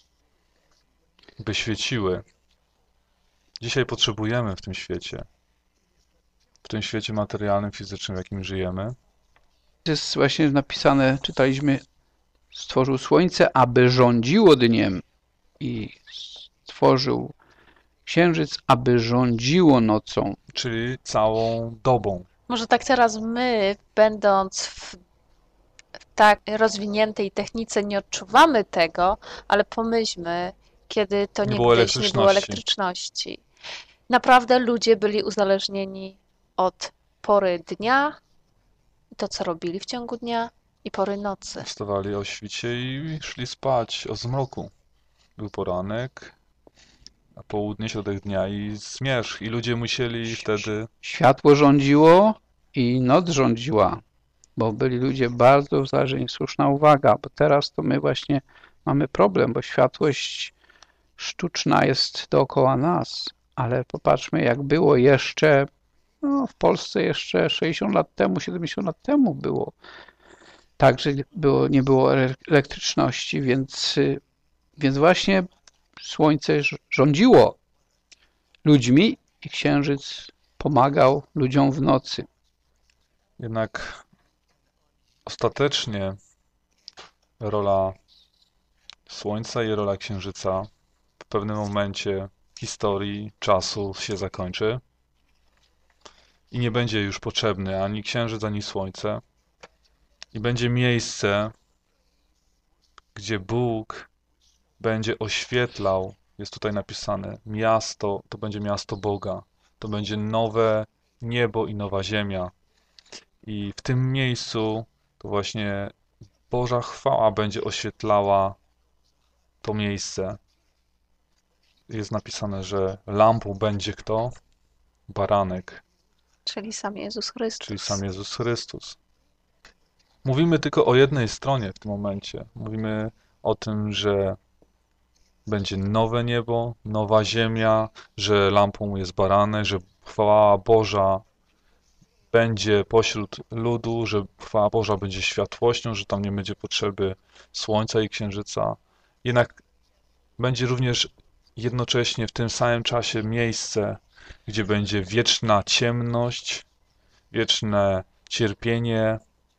by świeciły. Dzisiaj potrzebujemy w tym świecie materialnym, fizycznym, w jakim żyjemy. Jest właśnie napisane, czytaliśmy, stworzył słońce, aby rządziło dniem i stworzył księżyc, aby rządziło nocą. Czyli całą dobą. Może tak teraz my, będąc w tak rozwiniętej technice, nie odczuwamy tego, ale pomyślmy, kiedy to nie było elektryczności. Naprawdę ludzie byli uzależnieni od pory dnia, to co robili w ciągu dnia, i pory nocy. Wstawali o świcie i szli spać o zmroku. Był poranek, a południe, środek dnia i zmierzch. I ludzie musieli wtedy... Światło rządziło i noc rządziła, bo byli ludzie bardzo uzależnieni. Słuszna uwaga, bo teraz to my właśnie mamy problem, bo światłość sztuczna jest dookoła nas, ale popatrzmy, jak było jeszcze, no, w Polsce jeszcze 60 lat temu, 70 lat temu było. Także nie było elektryczności, więc właśnie słońce rządziło ludźmi i księżyc pomagał ludziom w nocy. Jednak ostatecznie rola słońca i rola księżyca w pewnym momencie historii, czasu się zakończy i nie będzie już potrzebny ani księżyc, ani słońce. I będzie miejsce, gdzie Bóg będzie oświetlał, jest tutaj napisane, miasto, to będzie miasto Boga. To będzie nowe niebo i nowa ziemia. I w tym miejscu to właśnie Boża chwała będzie oświetlała to miejsce. Jest napisane, że lampą będzie kto? Baranek. Czyli sam Jezus Chrystus. Czyli sam Jezus Chrystus. Mówimy tylko o jednej stronie w tym momencie. Mówimy o tym, że będzie nowe niebo, nowa ziemia, że lampą jest baranek, że chwała Boża będzie pośród ludu, że chwała Boża będzie światłością, że tam nie będzie potrzeby słońca i księżyca. Jednak będzie również jednocześnie w tym samym czasie miejsce, gdzie będzie wieczna ciemność, wieczne cierpienie.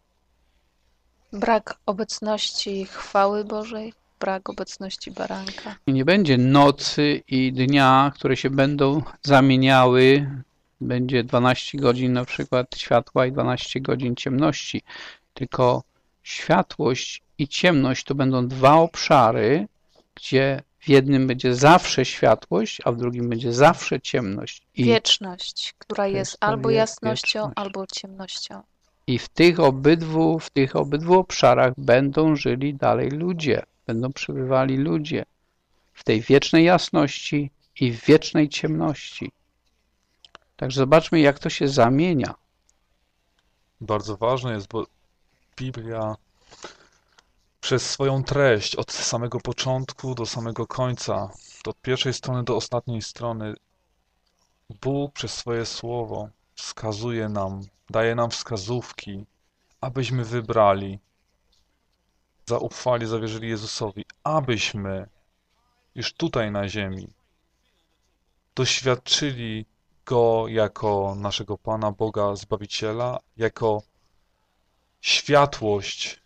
Brak obecności chwały Bożej, brak obecności baranka. Nie będzie nocy i dnia, które się będą zamieniały. Będzie 12 godzin na przykład światła i 12 godzin ciemności. Tylko światłość i ciemność to będą dwa obszary, gdzie w jednym będzie zawsze światłość, a w drugim będzie zawsze ciemność. Wieczność, która jest albo jasnością, wieczność. albo ciemnością. I w tych obydwu obszarach będą żyli dalej ludzie, będą przebywali ludzie w tej wiecznej jasności i w wiecznej ciemności. Także zobaczmy, jak to się zamienia. Bardzo ważne jest, bo Biblia przez swoją treść od samego początku do samego końca, od pierwszej strony do ostatniej strony, Bóg przez swoje słowo wskazuje nam, daje nam wskazówki, abyśmy wybrali, zaufali, zawierzyli Jezusowi, abyśmy już tutaj na ziemi doświadczyli Go jako naszego Pana, Boga, Zbawiciela, jako światłość,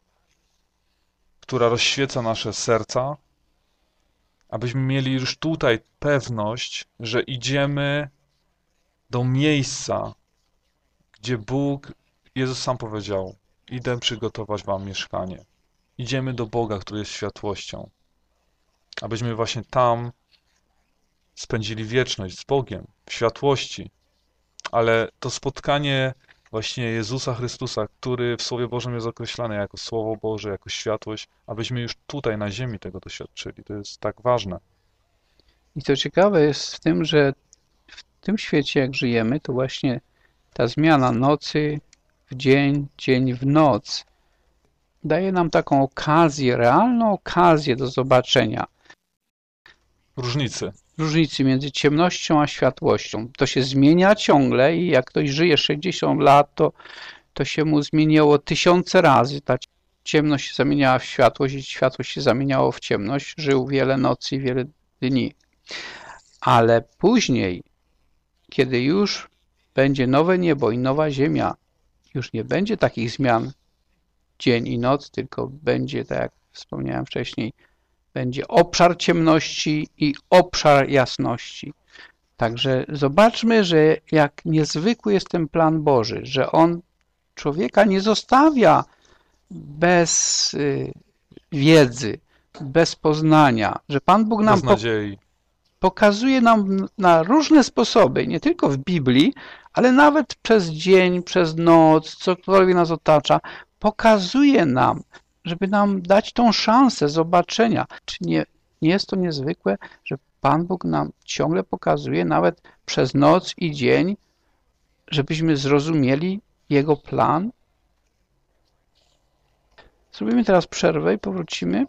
która rozświeca nasze serca, abyśmy mieli już tutaj pewność, że idziemy do miejsca, gdzie Bóg, Jezus sam powiedział, idę przygotować wam mieszkanie. Idziemy do Boga, który jest światłością, abyśmy właśnie tam spędzili wieczność z Bogiem, w światłości. Ale to spotkanie właśnie Jezusa Chrystusa, który w Słowie Bożym jest określany jako Słowo Boże, jako światłość, abyśmy już tutaj na ziemi tego doświadczyli. To jest tak ważne. I co ciekawe jest w tym, że w tym świecie, jak żyjemy, to właśnie ta zmiana nocy w dzień, dzień w noc daje nam taką okazję, realną okazję do zobaczenia różnicy między ciemnością a światłością. To się zmienia ciągle i jak ktoś żyje 60 lat, to się mu zmieniło 1000 razy. Ta ciemność się zamieniała w światłość i światłość się zamieniało w ciemność. Żył wiele nocy i wiele dni. Ale później, kiedy już będzie nowe niebo i nowa ziemia, już nie będzie takich zmian dzień i noc, tylko będzie, tak jak wspomniałem wcześniej, będzie obszar ciemności i obszar jasności. Także zobaczmy, że jak niezwykły jest ten plan Boży, że On człowieka nie zostawia bez wiedzy, bez poznania, że Pan Bóg nam pokazuje nam na różne sposoby, nie tylko w Biblii, ale nawet przez dzień, przez noc, cokolwiek nas otacza, pokazuje nam, żeby nam dać tą szansę zobaczenia. Czy nie jest to niezwykłe, że Pan Bóg nam ciągle pokazuje, nawet przez noc i dzień, żebyśmy zrozumieli Jego plan? Zrobimy teraz przerwę i powrócimy.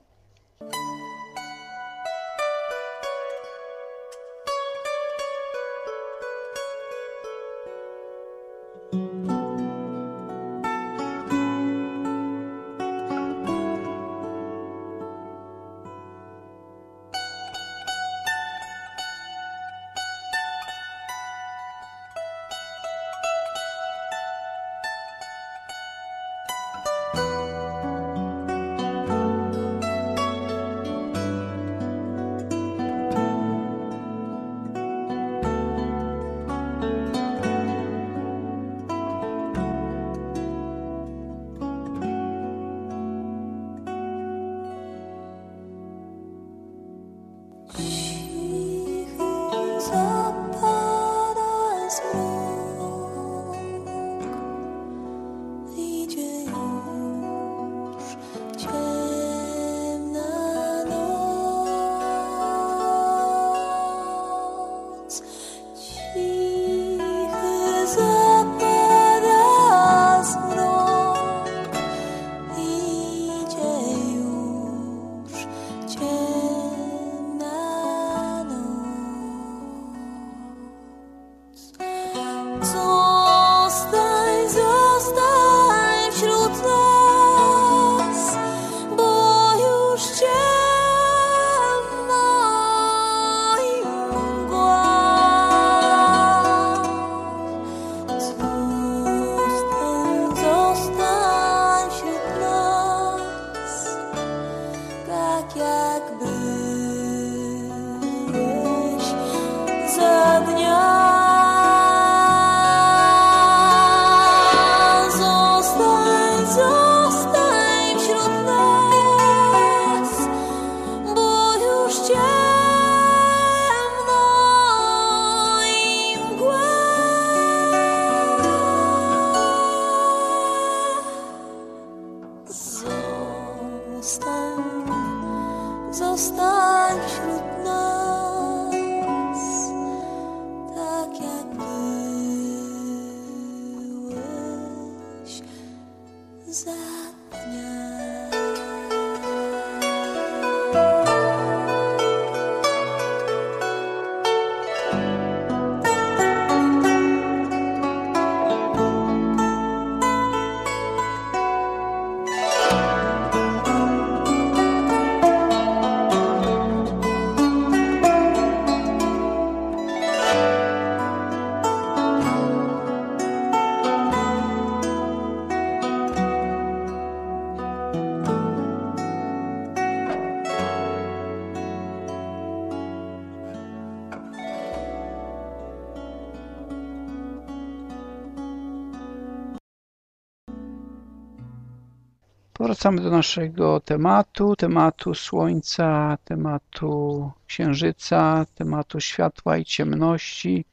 Wracamy do naszego tematu Słońca, tematu Księżyca, tematu światła i ciemności.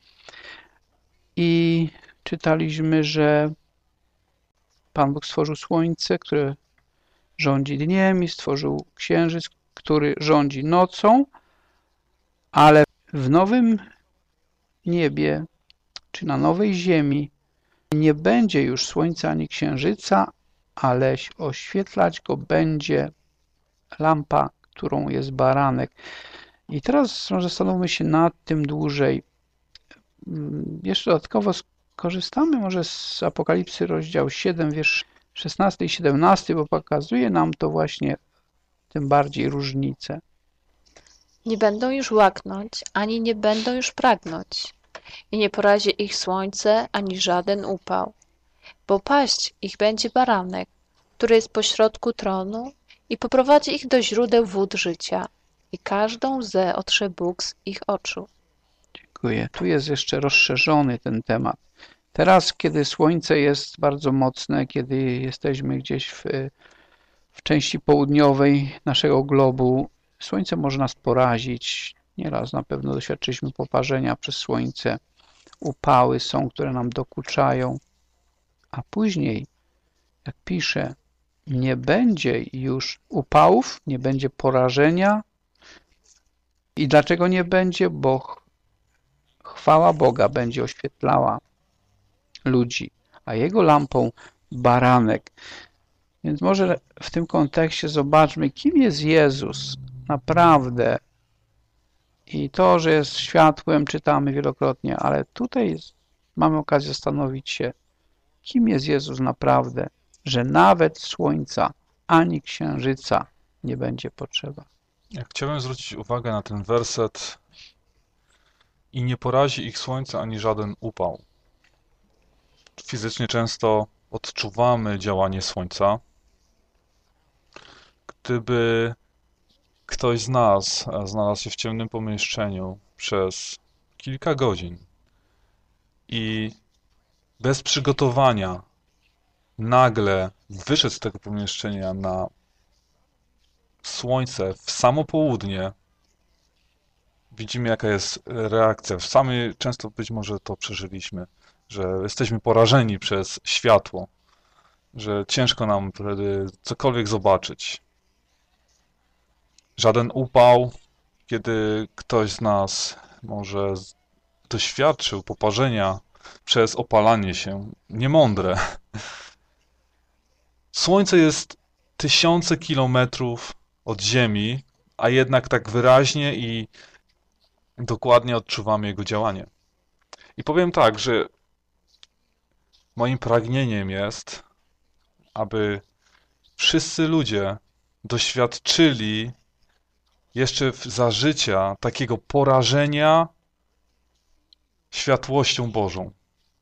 I czytaliśmy, że Pan Bóg stworzył Słońce, które rządzi dniem, i stworzył Księżyc, który rządzi nocą, ale w nowym niebie, czy na nowej ziemi, nie będzie już Słońca ani Księżyca, ale oświetlać go będzie lampa, którą jest baranek. I teraz zastanówmy się nad tym dłużej. Jeszcze dodatkowo skorzystamy może z Apokalipsy, rozdział 7, wiersz 16 i 17, bo pokazuje nam to właśnie tym bardziej różnicę. Nie będą już łaknąć, ani nie będą już pragnąć, i nie porazi ich słońce, ani żaden upał, bo paść ich będzie baranek, który jest pośrodku tronu, i poprowadzi ich do źródeł wód życia, i każdą łzę otrze Bóg z ich oczu. Dziękuję. Tu jest jeszcze rozszerzony ten temat. Teraz, kiedy słońce jest bardzo mocne, kiedy jesteśmy gdzieś w części południowej naszego globu, słońce może nas porazić. Nieraz na pewno doświadczyliśmy poparzenia przez słońce. Upały są, które nam dokuczają. A później, jak pisze, nie będzie już upałów, nie będzie porażenia. I dlaczego nie będzie? Bo chwała Boga będzie oświetlała ludzi, a Jego lampą baranek. Więc może w tym kontekście zobaczmy, kim jest Jezus naprawdę. I to, że jest światłem, czytamy wielokrotnie, ale tutaj mamy okazję zastanowić się, kim jest Jezus naprawdę, że nawet słońca ani księżyca nie będzie potrzeba. Ja chciałem zwrócić uwagę na ten werset: i nie porazi ich słońce ani żaden upał. Fizycznie często odczuwamy działanie słońca. Gdyby ktoś z nas znalazł się w ciemnym pomieszczeniu przez kilka godzin i bez przygotowania nagle wyszedł z tego pomieszczenia na słońce w samo południe, widzimy, jaka jest reakcja. Sami często być może to przeżyliśmy, że jesteśmy porażeni przez światło, że ciężko nam wtedy cokolwiek zobaczyć. Żaden upał, kiedy ktoś z nas może doświadczył poparzenia przez opalanie się, niemądre. Słońce jest tysiące kilometrów od Ziemi, a jednak tak wyraźnie i dokładnie odczuwamy jego działanie. I powiem tak, że moim pragnieniem jest, aby wszyscy ludzie doświadczyli jeszcze za życia takiego porażenia światłością Bożą.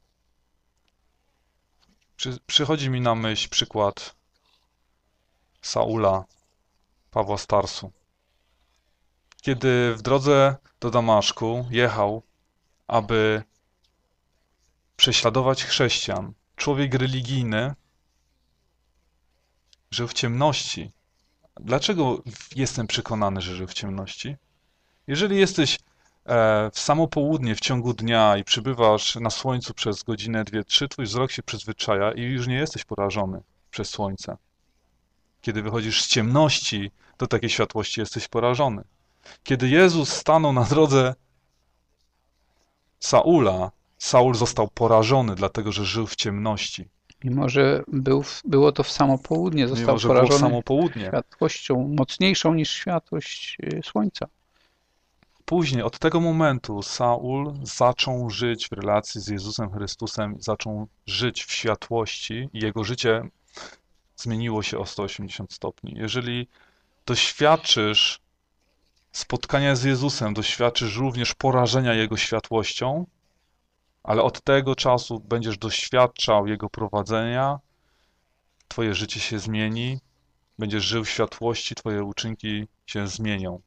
Przychodzi mi na myśl przykład Saula, Pawła z Tarsu. Kiedy w drodze do Damaszku jechał, aby prześladować chrześcijan, człowiek religijny żył w ciemności. Dlaczego jestem przekonany, że żył w ciemności? Jeżeli jesteś w samo południe w ciągu dnia i przybywasz na słońcu przez godzinę, 2, 3, twój wzrok się przyzwyczaja i już nie jesteś porażony przez słońce. Kiedy wychodzisz z ciemności do takiej światłości, jesteś porażony. Kiedy Jezus stanął na drodze Saula, Saul został porażony, dlatego że żył w ciemności. Mimo, że było to w samo południe, został porażony samo południe. światłością mocniejszą niż światłość słońca. Później, od tego momentu Saul zaczął żyć w relacji z Jezusem Chrystusem, zaczął żyć w światłości i jego życie zmieniło się o 180 stopni. Jeżeli doświadczysz spotkania z Jezusem, doświadczysz również porażenia Jego światłością, ale od tego czasu będziesz doświadczał Jego prowadzenia, twoje życie się zmieni, będziesz żył w światłości, twoje uczynki się zmienią.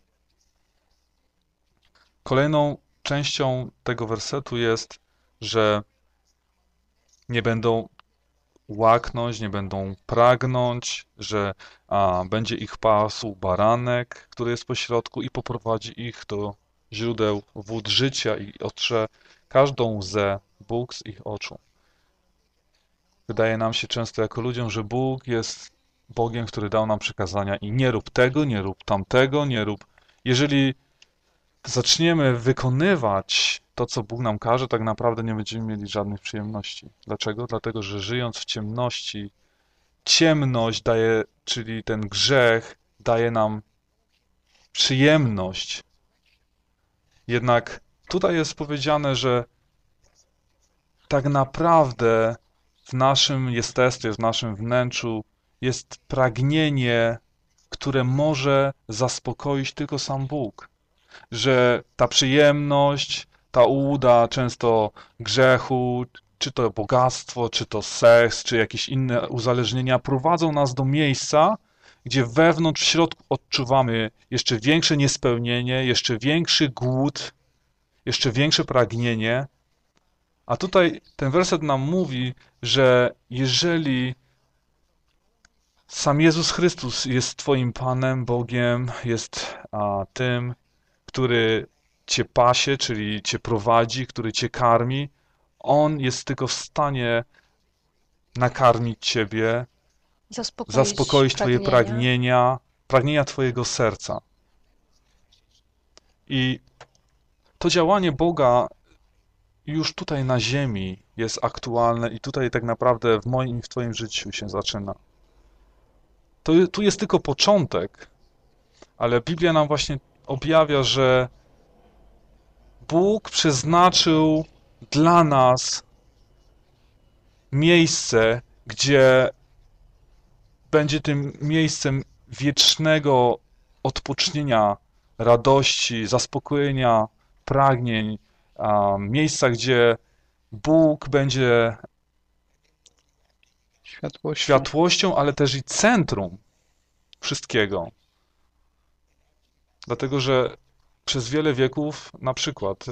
Kolejną częścią tego wersetu jest, że nie będą łaknąć, nie będą pragnąć, że będzie ich pasł baranek, który jest pośrodku i poprowadzi ich do źródeł wód życia i otrze każdą łzę Bóg z ich oczu. Wydaje nam się często jako ludziom, że Bóg jest Bogiem, który dał nam przykazania i nie rób tego, nie rób tamtego, nie rób. Jeżeli zaczniemy wykonywać to, co Bóg nam każe, tak naprawdę nie będziemy mieli żadnych przyjemności. Dlaczego? Dlatego, że żyjąc w ciemności, ciemność daje, czyli ten grzech daje nam przyjemność. Jednak tutaj jest powiedziane, że tak naprawdę w naszym jestestwie, w naszym wnętrzu jest pragnienie, które może zaspokoić tylko sam Bóg. Że ta przyjemność, ta ułuda często grzechu, czy to bogactwo, czy to seks, czy jakieś inne uzależnienia prowadzą nas do miejsca, gdzie wewnątrz, w środku odczuwamy jeszcze większe niespełnienie, jeszcze większy głód, jeszcze większe pragnienie. A tutaj ten werset nam mówi, że jeżeli sam Jezus Chrystus jest Twoim Panem, Bogiem, jest tym, który Cię pasie, czyli Cię prowadzi, który Cię karmi, On jest tylko w stanie nakarmić Ciebie, zaspokoić Twoje pragnienia Twojego serca. I to działanie Boga już tutaj na ziemi jest aktualne i tutaj tak naprawdę w moim i w Twoim życiu się zaczyna. Tu jest tylko początek, ale Biblia nam właśnie objawia, że Bóg przeznaczył dla nas miejsce, gdzie będzie tym miejscem wiecznego odpocznienia, radości, zaspokojenia pragnień, miejsca, gdzie Bóg będzie światłością, ale też i centrum wszystkiego. Dlatego, że przez wiele wieków, na przykład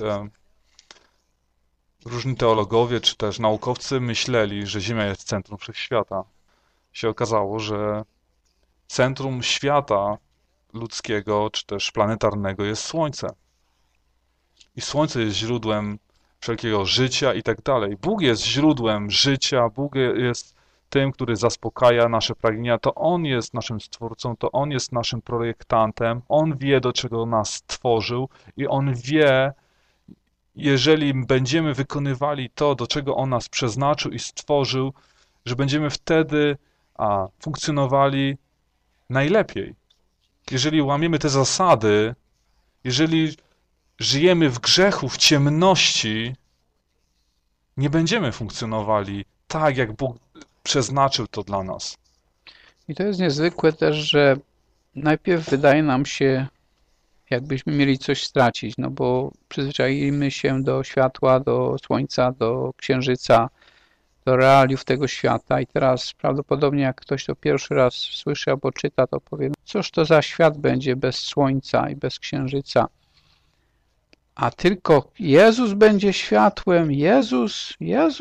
różni teologowie czy też naukowcy myśleli, że Ziemia jest centrum wszechświata. Się okazało, że centrum świata ludzkiego czy też planetarnego jest Słońce. I Słońce jest źródłem wszelkiego życia i tak dalej. Bóg jest źródłem życia, Bóg jest tym, który zaspokaja nasze pragnienia, to On jest naszym Stwórcą, to On jest naszym projektantem, On wie, do czego nas stworzył i On wie, jeżeli będziemy wykonywali to, do czego On nas przeznaczył i stworzył, że będziemy wtedy funkcjonowali najlepiej. Jeżeli łamiemy te zasady, jeżeli żyjemy w grzechu, w ciemności, nie będziemy funkcjonowali tak, jak Bóg przeznaczył to dla nas. I to jest niezwykłe też, że najpierw wydaje nam się, jakbyśmy mieli coś stracić, no bo przyzwyczaimy się do światła, do słońca, do księżyca, do realiów tego świata i teraz prawdopodobnie jak ktoś to pierwszy raz słyszy albo czyta, to powie, cóż to za świat będzie bez słońca i bez księżyca. A tylko Jezus będzie światłem, Jezus.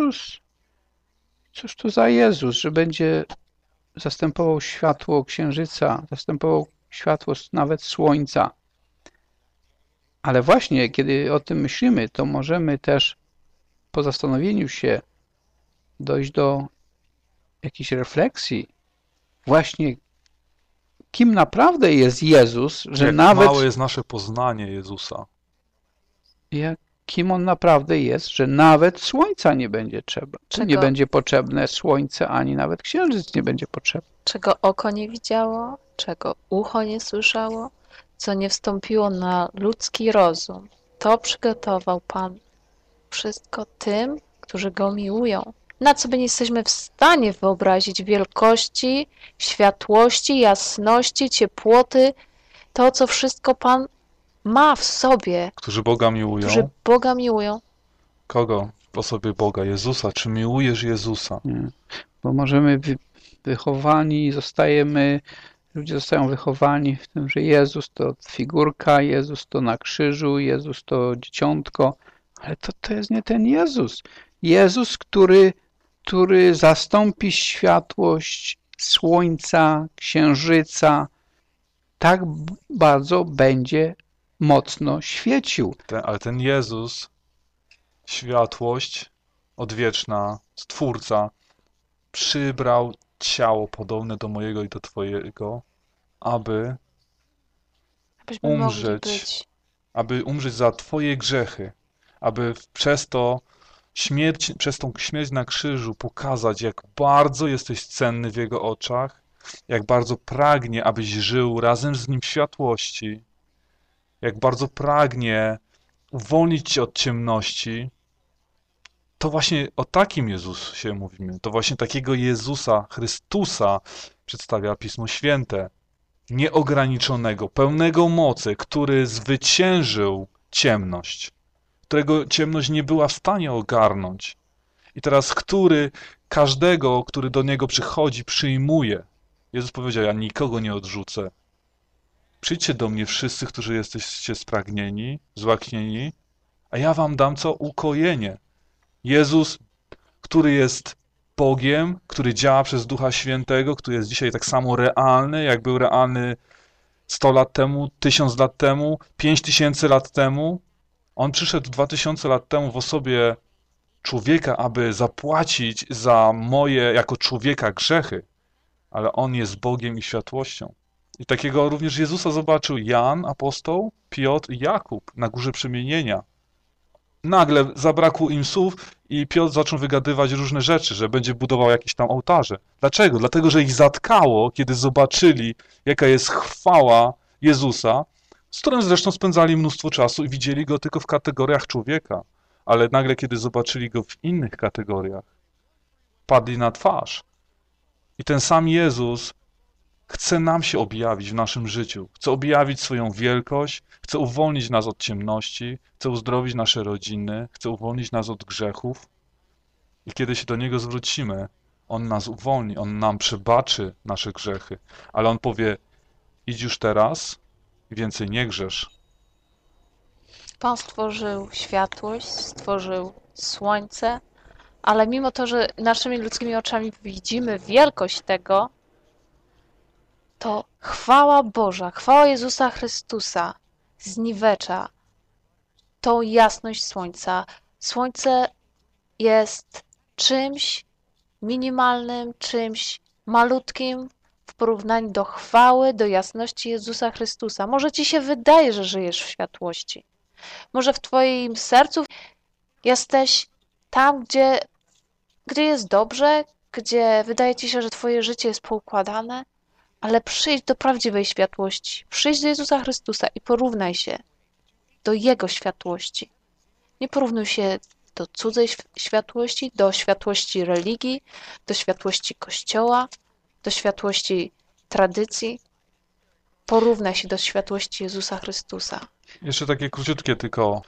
Cóż to za Jezus, że będzie zastępował światło księżyca, zastępował światło nawet słońca. Ale właśnie, kiedy o tym myślimy, to możemy też po zastanowieniu się dojść do jakiejś refleksji. Właśnie, kim naprawdę jest Jezus, że jak nawet... małe jest nasze poznanie Jezusa. kim On naprawdę jest, że nawet słońca nie będzie trzeba. Nie będzie potrzebne słońce, ani nawet księżyc nie będzie potrzebny. Czego oko nie widziało, czego ucho nie słyszało, co nie wstąpiło na ludzki rozum, to przygotował Pan wszystko tym, którzy Go miłują. Na co by nie jesteśmy w stanie wyobrazić wielkości, światłości, jasności, ciepłoty, to, co wszystko Pan ma w sobie. Którzy Boga miłują. Którzy Boga miłują. Kogo w osobie Boga? Jezusa. Czy miłujesz Jezusa? Nie. Bo możemy wychowani, ludzie zostają wychowani w tym, że Jezus to figurka, Jezus to na krzyżu, Jezus to dzieciątko, ale to jest nie ten Jezus. Jezus, który zastąpi światłość słońca, księżyca, tak bardzo będzie mocno świecił. Ale ten Jezus, światłość odwieczna, Stwórca, przybrał ciało podobne do mojego i do twojego, aby umrzeć za twoje grzechy, aby przez tą śmierć na krzyżu pokazać, jak bardzo jesteś cenny w Jego oczach, jak bardzo pragnie, abyś żył razem z Nim w światłości, jak bardzo pragnie uwolnić cię od ciemności. To właśnie o takim Jezusie mówimy. To właśnie takiego Jezusa, Chrystusa przedstawia Pismo Święte. Nieograniczonego, pełnego mocy, który zwyciężył ciemność, którego ciemność nie była w stanie ogarnąć. I teraz każdego, który do Niego przychodzi, przyjmuje. Jezus powiedział, ja nikogo nie odrzucę. Przyjdźcie do mnie wszyscy, którzy jesteście spragnieni, złaknieni, a ja wam dam co? Ukojenie. Jezus, który jest Bogiem, który działa przez Ducha Świętego, który jest dzisiaj tak samo realny, jak był realny 100 lat temu, 1000 lat temu, 5000 lat temu. On przyszedł 2000 lat temu w osobie człowieka, aby zapłacić za moje jako człowieka grzechy, ale On jest Bogiem i światłością. I takiego również Jezusa zobaczył Jan, apostoł, Piotr i Jakub na Górze Przemienienia. Nagle zabrakło im słów i Piotr zaczął wygadywać różne rzeczy, że będzie budował jakieś tam ołtarze. Dlaczego? Dlatego, że ich zatkało, kiedy zobaczyli, jaka jest chwała Jezusa, z którym zresztą spędzali mnóstwo czasu i widzieli Go tylko w kategoriach człowieka. Ale nagle, kiedy zobaczyli Go w innych kategoriach, padli na twarz. I ten sam Jezus chce nam się objawić w naszym życiu. Chce objawić swoją wielkość, chce uwolnić nas od ciemności, chce uzdrowić nasze rodziny, chce uwolnić nas od grzechów. I kiedy się do Niego zwrócimy, On nas uwolni, On nam przebaczy nasze grzechy. Ale On powie, idź już teraz i więcej nie grzesz. Pan stworzył światłość, stworzył słońce, ale mimo to, że naszymi ludzkimi oczami widzimy wielkość tego, to chwała Boża, chwała Jezusa Chrystusa zniwecza tą jasność słońca. Słońce jest czymś minimalnym, czymś malutkim w porównaniu do chwały, do jasności Jezusa Chrystusa. Może ci się wydaje, że żyjesz w światłości. Może w twoim sercu jesteś tam, gdzie jest dobrze, gdzie wydaje ci się, że twoje życie jest poukładane, ale przyjdź do prawdziwej światłości. Przyjdź do Jezusa Chrystusa i porównaj się do Jego światłości. Nie porównuj się do cudzej światłości, do światłości religii, do światłości Kościoła, do światłości tradycji. Porównaj się do światłości Jezusa Chrystusa. Jeszcze takie króciutkie tylko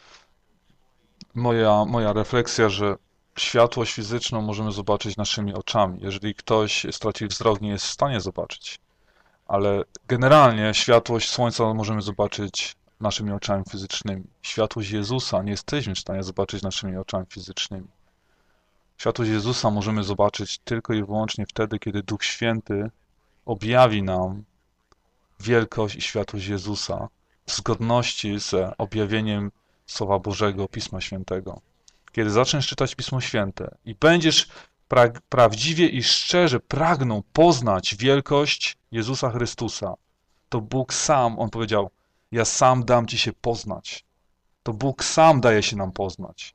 moja refleksja, że światłość fizyczną możemy zobaczyć naszymi oczami. Jeżeli ktoś stracił wzrok, nie jest w stanie zobaczyć. Ale generalnie światłość słońca możemy zobaczyć naszymi oczami fizycznymi. Światłość Jezusa nie jesteśmy w stanie zobaczyć naszymi oczami fizycznymi. Światłość Jezusa możemy zobaczyć tylko i wyłącznie wtedy, kiedy Duch Święty objawi nam wielkość i światłość Jezusa w zgodności z objawieniem Słowa Bożego, Pisma Świętego. Kiedy zaczniesz czytać Pismo Święte i będziesz prawdziwie i szczerze pragnął poznać wielkość Jezusa Chrystusa, to Bóg sam, On powiedział, ja sam dam ci się poznać. To Bóg sam daje się nam poznać.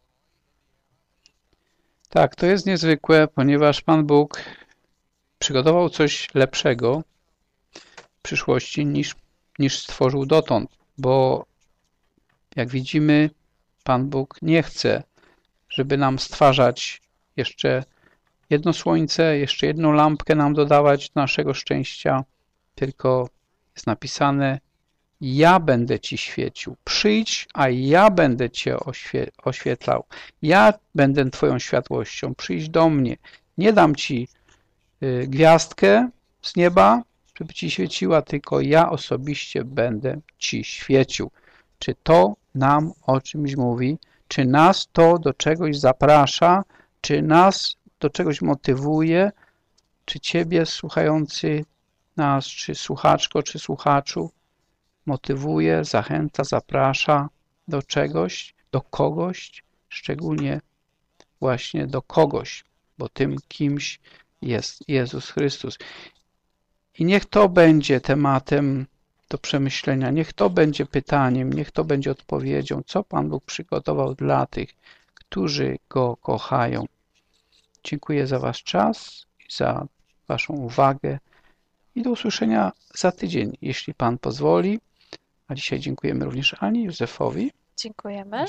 Tak, to jest niezwykłe, ponieważ Pan Bóg przygotował coś lepszego w przyszłości niż stworzył dotąd, bo jak widzimy, Pan Bóg nie chce, żeby nam stwarzać jeszcze jedno słońce, jeszcze jedną lampkę nam dodawać do naszego szczęścia, tylko jest napisane: ja będę Ci świecił. Przyjdź, a ja będę Cię oświetlał. Ja będę Twoją światłością. Przyjdź do mnie. Nie dam Ci gwiazdkę z nieba, żeby Ci świeciła, tylko ja osobiście będę Ci świecił. Czy to nam o czymś mówi? Czy nas to do czegoś zaprasza? Czy nas do czegoś motywuje? Czy Ciebie, słuchający nas, czy słuchaczko, czy słuchaczu, motywuje, zachęca, zaprasza do czegoś, do kogoś, szczególnie właśnie do kogoś, bo tym kimś jest Jezus Chrystus. I niech to będzie tematem do przemyślenia, niech to będzie pytaniem, niech to będzie odpowiedzią, co Pan Bóg przygotował dla tych, którzy Go kochają. Dziękuję za Wasz czas i za Waszą uwagę i do usłyszenia za tydzień, jeśli Pan pozwoli. A dzisiaj dziękujemy również Ani, Józefowi. Dziękujemy.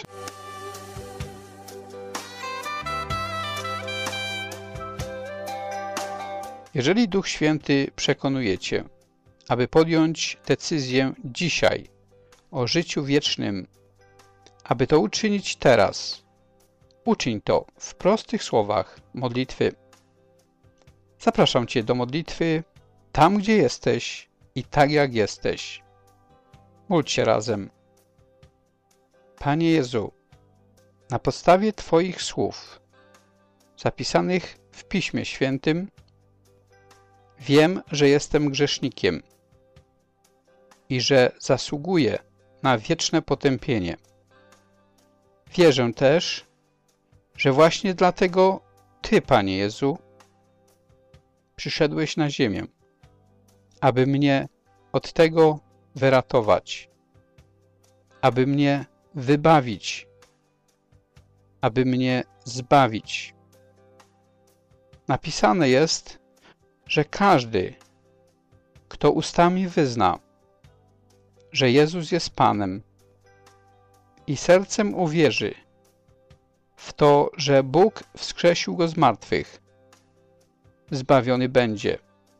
Jeżeli Duch Święty przekonuje Cię, aby podjąć decyzję dzisiaj o życiu wiecznym, aby to uczynić teraz, uczyń to w prostych słowach modlitwy. Zapraszam Cię do modlitwy tam, gdzie jesteś i tak, jak jesteś. Módl się razem. Panie Jezu, na podstawie Twoich słów zapisanych w Piśmie Świętym wiem, że jestem grzesznikiem i że zasługuję na wieczne potępienie. Wierzę też, że właśnie dlatego Ty, Panie Jezu, przyszedłeś na ziemię, aby mnie od tego wyratować, aby mnie wybawić, aby mnie zbawić. Napisane jest, że każdy, kto ustami wyzna, że Jezus jest Panem i sercem uwierzy w to, że Bóg wskrzesił Go z martwych, zbawiony będzie,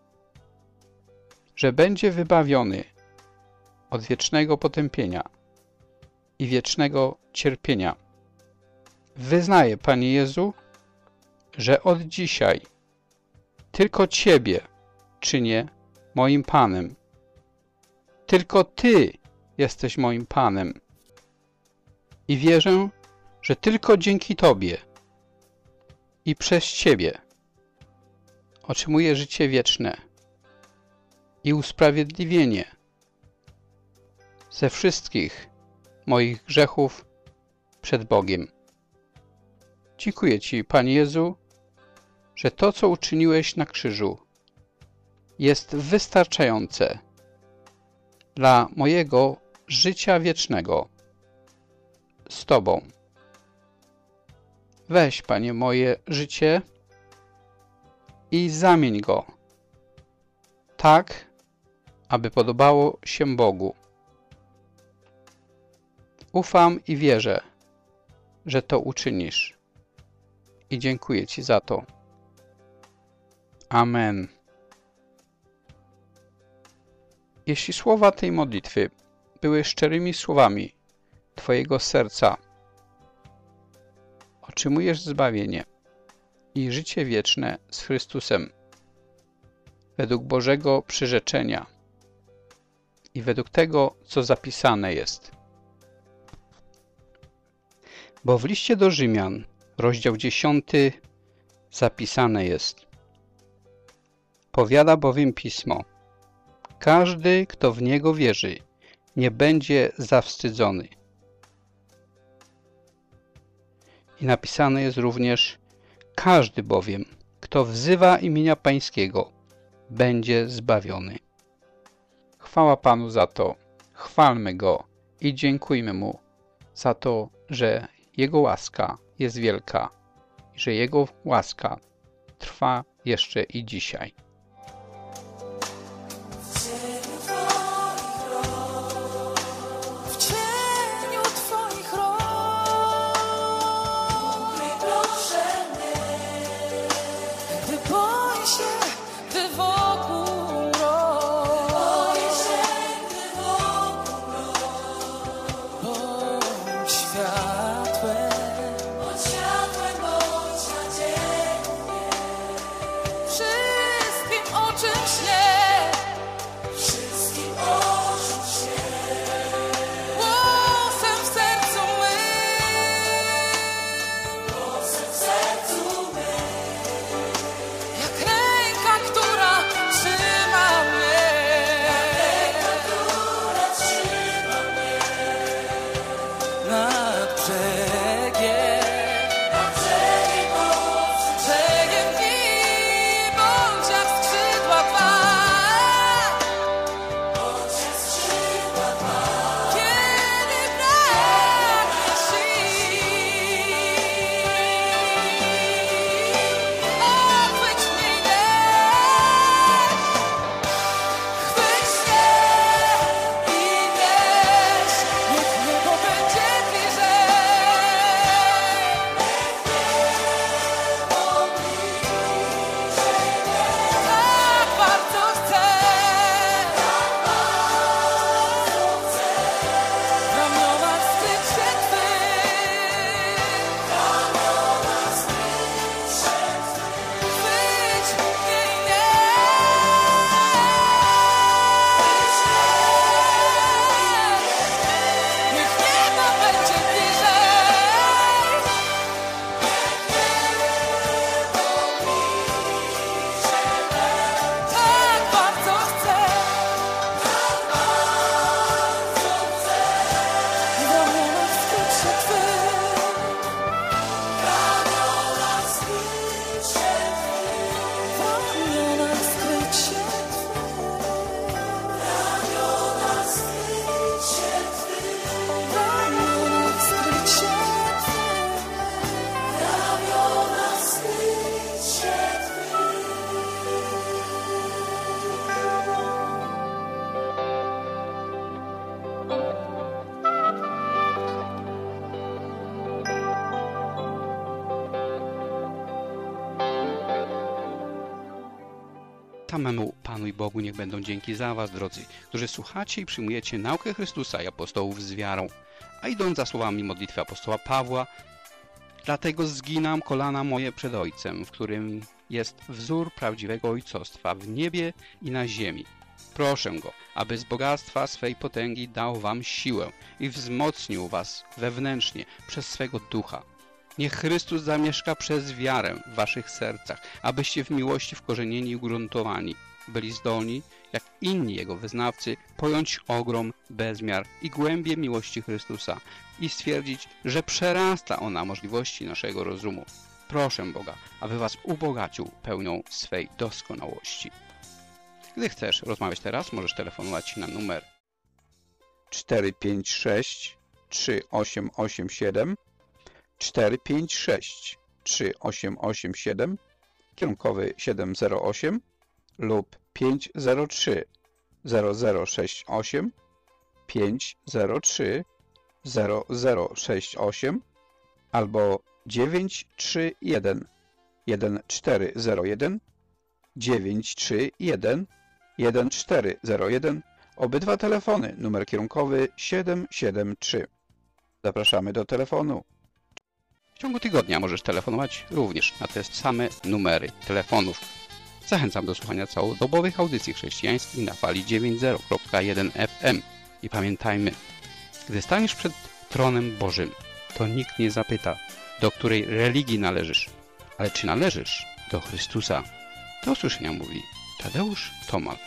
że będzie wybawiony od wiecznego potępienia i wiecznego cierpienia. Wyznaję, Panie Jezu, że od dzisiaj tylko Ciebie czynię moim Panem. Tylko Ty jesteś moim Panem. I wierzę, że tylko dzięki Tobie i przez Ciebie otrzymuję życie wieczne i usprawiedliwienie ze wszystkich moich grzechów przed Bogiem. Dziękuję Ci, Panie Jezu, że to, co uczyniłeś na krzyżu, jest wystarczające dla mojego życia wiecznego z Tobą. Weź, Panie, moje życie i zamień go tak, aby podobało się Bogu. Ufam i wierzę, że to uczynisz. I dziękuję Ci za to. Amen. Jeśli słowa tej modlitwy były szczerymi słowami Twojego serca, otrzymujesz zbawienie i życie wieczne z Chrystusem według Bożego przyrzeczenia i według tego, co zapisane jest. Bo w liście do Rzymian, rozdział 10, zapisane jest: powiada bowiem Pismo: każdy, kto w Niego wierzy, nie będzie zawstydzony. I napisane jest również: każdy bowiem, kto wzywa imienia Pańskiego, będzie zbawiony. Chwała Panu za to, chwalmy Go i dziękujmy Mu za to, że Jego łaska jest wielka i że Jego łaska trwa jeszcze i dzisiaj. Samemu Panu i Bogu niech będą dzięki za was, drodzy, którzy słuchacie i przyjmujecie naukę Chrystusa i apostołów z wiarą, a idąc za słowami modlitwy apostoła Pawła, dlatego zginam kolana moje przed Ojcem, w którym jest wzór prawdziwego ojcostwa w niebie i na ziemi. Proszę Go, aby z bogactwa swej potęgi dał wam siłę i wzmocnił was wewnętrznie przez swego ducha. Niech Chrystus zamieszka przez wiarę w waszych sercach, abyście w miłości wkorzenieni i ugruntowani byli zdolni, jak inni Jego wyznawcy, pojąć ogrom, bezmiar i głębię miłości Chrystusa i stwierdzić, że przerasta ona możliwości naszego rozumu. Proszę Boga, aby was ubogacił pełnią swej doskonałości. Gdy chcesz rozmawiać teraz, możesz telefonować na numer 456 3887 456 3887, kierunkowy 708 lub 503 0068 503 0068 albo 931 1401 931 1401. Obydwa telefony, numer kierunkowy 773. Zapraszamy do telefonu. W ciągu tygodnia możesz telefonować również na te same numery telefonów. Zachęcam do słuchania całodobowych audycji chrześcijańskich na fali 90.1 FM. I pamiętajmy, gdy staniesz przed tronem Bożym, to nikt nie zapyta, do której religii należysz, ale czy należysz do Chrystusa. Do usłyszenia mówi Tadeusz Tomal.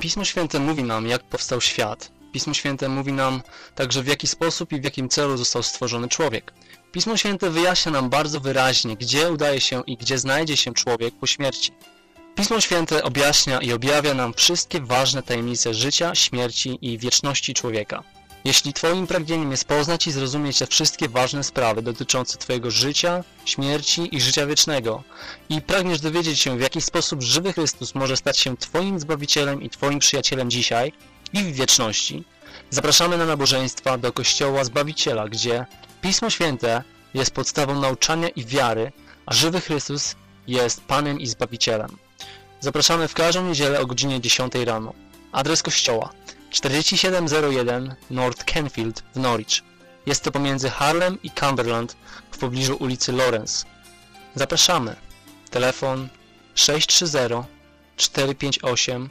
Pismo Święte mówi nam, jak powstał świat. Pismo Święte mówi nam także, w jaki sposób i w jakim celu został stworzony człowiek. Pismo Święte wyjaśnia nam bardzo wyraźnie, gdzie udaje się i gdzie znajdzie się człowiek po śmierci. Pismo Święte objaśnia i objawia nam wszystkie ważne tajemnice życia, śmierci i wieczności człowieka. Jeśli Twoim pragnieniem jest poznać i zrozumieć te wszystkie ważne sprawy dotyczące Twojego życia, śmierci i życia wiecznego i pragniesz dowiedzieć się, w jaki sposób żywy Chrystus może stać się Twoim Zbawicielem i Twoim przyjacielem dzisiaj i w wieczności, zapraszamy na nabożeństwa do Kościoła Zbawiciela, gdzie Pismo Święte jest podstawą nauczania i wiary, a żywy Chrystus jest Panem i Zbawicielem. Zapraszamy w każdą niedzielę o godzinie 10 rano. Adres kościoła 4701 North Kenfield w Norwich. Jest to pomiędzy Harlem i Cumberland w pobliżu ulicy Lawrence. Zapraszamy. Telefon 630 458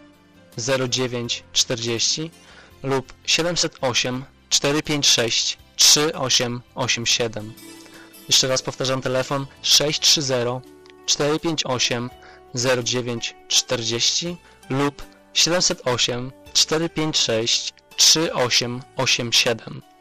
0940 lub 708 456 3887. Jeszcze raz powtarzam, telefon 630 458 0940 lub 708 456 3887.